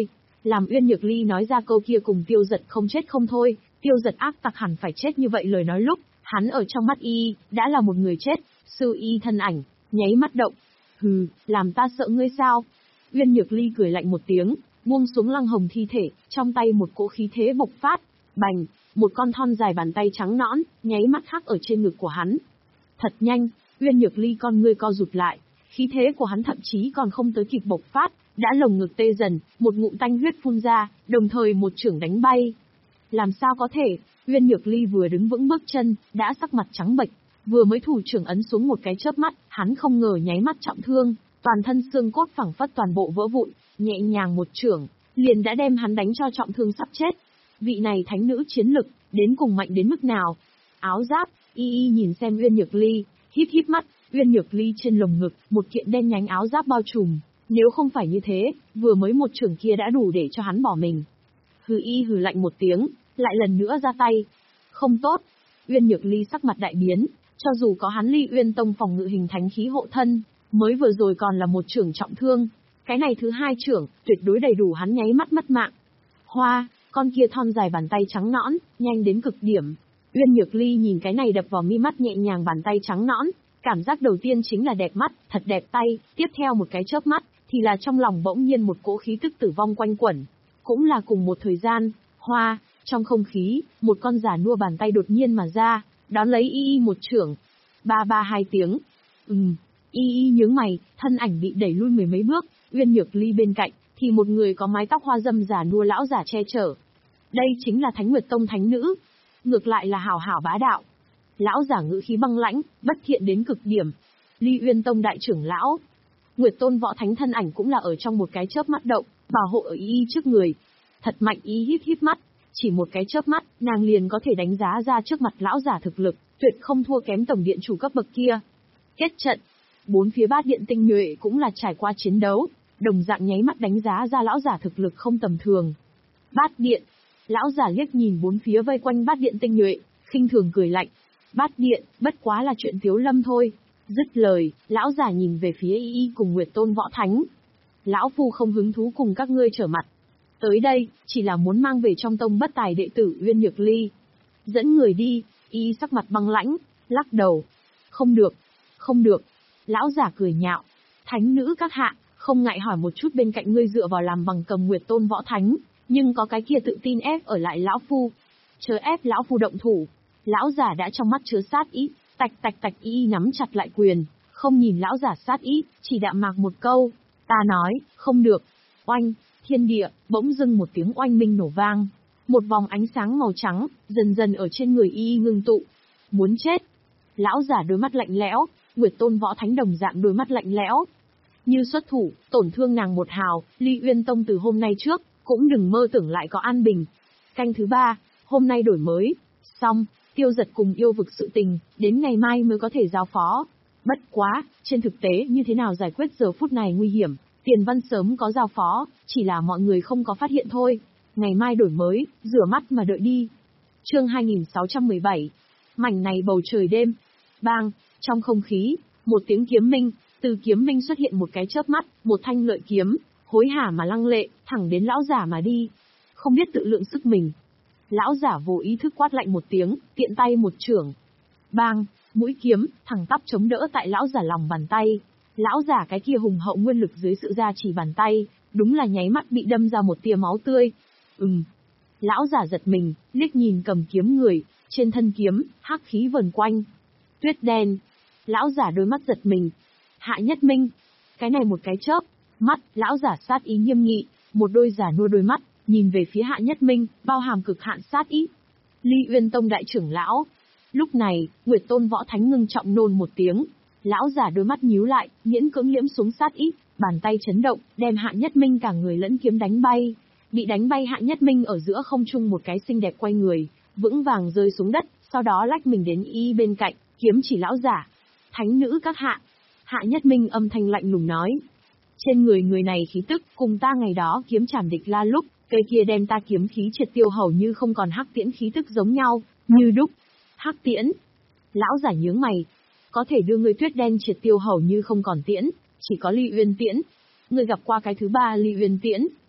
Làm Uyên Nhược Ly nói ra câu kia cùng Tiêu Dật không chết không thôi, Tiêu Dật ác tặc hẳn phải chết như vậy lời nói lúc, hắn ở trong mắt y, đã là một người chết, sư y thân ảnh, nháy mắt động. Hừ, làm ta sợ ngươi sao? Uyên Nhược Ly cười lạnh một tiếng, buông xuống Lăng Hồng thi thể, trong tay một cỗ khí thế bộc phát, bành, một con thon dài bàn tay trắng nõn, nháy mắt khắc ở trên ngực của hắn. Thật nhanh, Uyên Nhược Ly con ngươi co rụt lại, khí thế của hắn thậm chí còn không tới kịp bộc phát, đã lồng ngực tê dần, một ngụm tanh huyết phun ra, đồng thời một chưởng đánh bay. Làm sao có thể? Uyên Nhược Ly vừa đứng vững bước chân, đã sắc mặt trắng bệch, vừa mới thủ trưởng ấn xuống một cái chớp mắt, hắn không ngờ nháy mắt trọng thương, toàn thân xương cốt phẳng phất toàn bộ vỡ vụn, nhẹ nhàng một chưởng, liền đã đem hắn đánh cho trọng thương sắp chết. Vị này thánh nữ chiến lực, đến cùng mạnh đến mức nào? Áo giáp, y y nhìn xem Uyên Nhược Ly, híp híp mắt, Uyên Nhược Ly trên lồng ngực, một kiện đen nhánh áo giáp bao trùm, nếu không phải như thế, vừa mới một chưởng kia đã đủ để cho hắn bỏ mình. Hừ y hừ lạnh một tiếng, lại lần nữa ra tay. Không tốt. Uyên Nhược Ly sắc mặt đại biến, cho dù có hắn Ly Uyên Tông phòng ngự hình thánh khí hộ thân, mới vừa rồi còn là một chưởng trọng thương, cái này thứ hai chưởng, tuyệt đối đầy đủ hắn nháy mắt mất mạng. Hoa, con kia thon dài bàn tay trắng nõn, nhanh đến cực điểm. Uyên Nhược Ly nhìn cái này đập vào mi mắt nhẹ nhàng bàn tay trắng nõn, cảm giác đầu tiên chính là đẹp mắt, thật đẹp tay, tiếp theo một cái chớp mắt, thì là trong lòng bỗng nhiên một cỗ khí tức tử vong quanh quẩn. Cũng là cùng một thời gian, hoa, trong không khí, một con già nua bàn tay đột nhiên mà ra, đón lấy y y một chưởng. Ba ba hai tiếng. Ừm, y y nhướng mày, thân ảnh bị đẩy lui mười mấy bước, Uyên Nhược Ly bên cạnh, thì một người có mái tóc hoa dâm già nua lão giả che chở. Đây chính là Thánh Nguyệt Tông thánh nữ. Ngược lại là hảo hảo bá đạo. Lão giả ngữ khí băng lãnh, bất thiện đến cực điểm. Ly Uyên Tông đại trưởng lão. Nguyệt Tôn võ thánh thân ảnh cũng là ở trong một cái chớp mắt động, bảo hộ ở y y trước người. Thật mạnh y híp híp mắt, chỉ một cái chớp mắt, nàng liền có thể đánh giá ra trước mặt lão giả thực lực, tuyệt không thua kém tổng điện chủ cấp bậc kia. Kết trận, bốn phía bát điện tinh nhuệ cũng là trải qua chiến đấu, đồng dạng nháy mắt đánh giá ra lão giả thực lực không tầm thường. Bát điện, lão giả liếc nhìn bốn phía vây quanh bát điện tinh nhuệ, khinh thường cười lạnh. Bát điện, bất quá là chuyện tiếu lâm thôi. Dứt lời, lão giả nhìn về phía y y cùng Nguyệt Tôn võ thánh. Lão phu không hứng thú cùng các ngươi trở mặt. Tới đây, chỉ là muốn mang về trong tông bất tài đệ tử Uyên Nhược Ly. Dẫn người đi, y sắc mặt băng lãnh, lắc đầu. Không được, không được. Lão giả cười nhạo. Thánh nữ các hạ, không ngại hỏi một chút bên cạnh ngươi dựa vào làm bằng cầm Nguyệt Tôn võ thánh, nhưng có cái kia tự tin ép ở lại lão phu. Chớ ép lão phu động thủ. Lão giả đã trong mắt chứa sát ý, tạch tạch tạch y nắm chặt lại quyền, không nhìn lão giả sát ý, chỉ đạm mạc một câu. Ta nói, không được. Oanh, thiên địa, bỗng dưng một tiếng oanh minh nổ vang. Một vòng ánh sáng màu trắng, dần dần ở trên người y ngưng tụ. Muốn chết. Lão giả đôi mắt lạnh lẽo, Nguyệt Tôn võ thánh đồng dạng đôi mắt lạnh lẽo. Như xuất thủ, tổn thương nàng một hào, Ly Uyên Tông từ hôm nay trước, cũng đừng mơ tưởng lại có an bình. Canh thứ ba, hôm nay đổi mới. Xong, Tiêu Dật cùng yêu vực sự tình, đến ngày mai mới có thể giao phó. Bất quá, trên thực tế như thế nào giải quyết giờ phút này nguy hiểm, Tiền Văn sớm có giao phó, chỉ là mọi người không có phát hiện thôi. Ngày mai đổi mới, rửa mắt mà đợi đi. Chương hai nghìn sáu trăm mười bảy. Mảnh này bầu trời đêm. Bang, trong không khí, một tiếng kiếm minh, từ kiếm minh xuất hiện một cái chớp mắt, một thanh lợi kiếm, hối hả mà lăng lệ, thẳng đến lão giả mà đi. Không biết tự lượng sức mình. Lão giả vô ý thức quát lạnh một tiếng, tiện tay một chưởng. Bang, mũi kiếm, thẳng tắp chống đỡ tại lão giả lòng bàn tay. Lão giả cái kia hùng hậu nguyên lực dưới sự gia trì bàn tay, đúng là nháy mắt bị đâm ra một tia máu tươi. Ừm. Lão giả giật mình, liếc nhìn cầm kiếm người, trên thân kiếm, hắc khí vần quanh. Tuyết đen. Lão giả đôi mắt giật mình. Hạ Nhất Minh. Cái này một cái chớp, mắt, lão giả sát ý nghiêm nghị, một đôi giả nua đôi mắt, nhìn về phía Hạ Nhất Minh, bao hàm cực hạn sát ý. Ly Uyên Tông đại trưởng lão. Lúc này, Nguyệt Tôn võ thánh ngưng trọng nôn một tiếng. Lão giả đôi mắt nhíu lại, miễn cưỡng liễm xuống sát ý, bàn tay chấn động, đem Hạ Nhất Minh cả người lẫn kiếm đánh bay. Bị đánh bay Hạ Nhất Minh ở giữa không trung một cái xinh đẹp quay người, vững vàng rơi xuống đất, sau đó lách mình đến y bên cạnh, kiếm chỉ lão giả. Thánh nữ các hạ. Hạ Nhất Minh âm thanh lạnh lùng nói. Trên người người này khí tức, cùng ta ngày đó kiếm chảm địch la lúc, cây kia đem ta kiếm khí triệt tiêu hầu như không còn hắc tiễn khí tức giống nhau, như đúc. Hắc tiễn. Lão giả nhướng mày. Có thể đưa người tuyết đen triệt tiêu hầu như không còn tiễn, chỉ có Ly Uyên tiễn. Người gặp qua cái thứ ba Ly Uyên tiễn.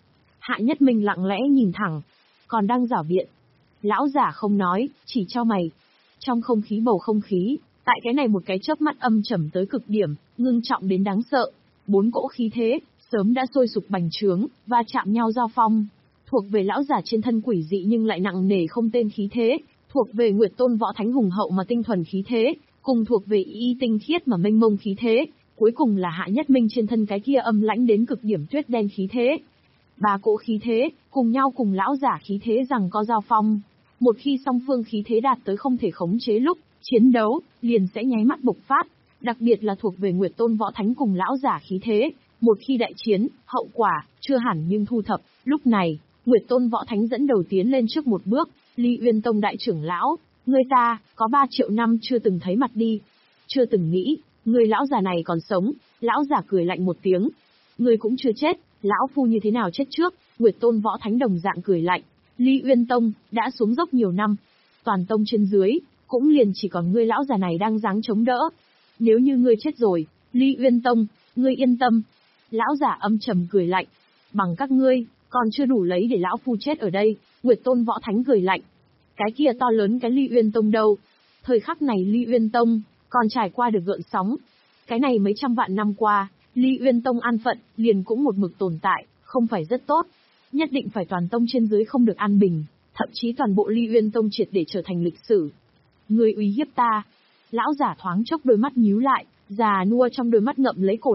Hạ Nhất Minh lặng lẽ nhìn thẳng, còn đang giảo biện. Lão giả không nói, chỉ chau mày. Trong không khí bầu không khí, tại cái này một cái chớp mắt âm trầm tới cực điểm, ngưng trọng đến đáng sợ. Bốn cỗ khí thế, sớm đã sôi sục bành trướng, và chạm nhau giao phong. Thuộc về lão giả trên thân quỷ dị nhưng lại nặng nề không tên khí thế, thuộc về Nguyệt Tôn Võ Thánh hùng hậu mà tinh thuần khí thế, cùng thuộc về y tinh khiết mà mênh mông khí thế, cuối cùng là Hạ Nhất Minh trên thân cái kia âm lãnh đến cực điểm tuyết đen khí thế. Ba cỗ khí thế, cùng nhau cùng lão giả khí thế rằng có giao phong. Một khi song phương khí thế đạt tới không thể khống chế lúc, chiến đấu, liền sẽ nháy mắt bộc phát, đặc biệt là thuộc về Nguyệt Tôn Võ Thánh cùng lão giả khí thế. Một khi đại chiến, hậu quả, chưa hẳn nhưng thu thập, lúc này, Nguyệt Tôn Võ Thánh dẫn đầu tiến lên trước một bước, Ly Uyên Tông đại trưởng lão, người ta, có ba triệu năm chưa từng thấy mặt đi. Chưa từng nghĩ, người lão già này còn sống, lão già cười lạnh một tiếng. Người cũng chưa chết, lão phu như thế nào chết trước, Nguyệt Tôn Võ Thánh đồng dạng cười lạnh. Ly Uyên Tông, đã xuống dốc nhiều năm. Toàn tông trên dưới, cũng liền chỉ còn ngươi lão già này đang dáng chống đỡ. Nếu như ngươi chết rồi, Ly Uyên Tông, ngươi yên tâm. Lão giả âm trầm cười lạnh. Bằng các ngươi, còn chưa đủ lấy để lão phu chết ở đây, Nguyệt Tôn Võ Thánh cười lạnh. Cái kia to lớn cái Ly Uyên Tông đâu? Thời khắc này Ly Uyên Tông, còn trải qua được gợn sóng. Cái này mấy trăm vạn năm qua, Ly Uyên Tông an phận, liền cũng một mực tồn tại, không phải rất tốt. Nhất định phải toàn tông trên dưới không được an bình, thậm chí toàn bộ Ly Uyên Tông triệt để trở thành lịch sử. Ngươi uy hiếp ta. Lão giả thoáng chốc đôi mắt nhíu lại, già nua trong đôi mắt ngậm lấy cổ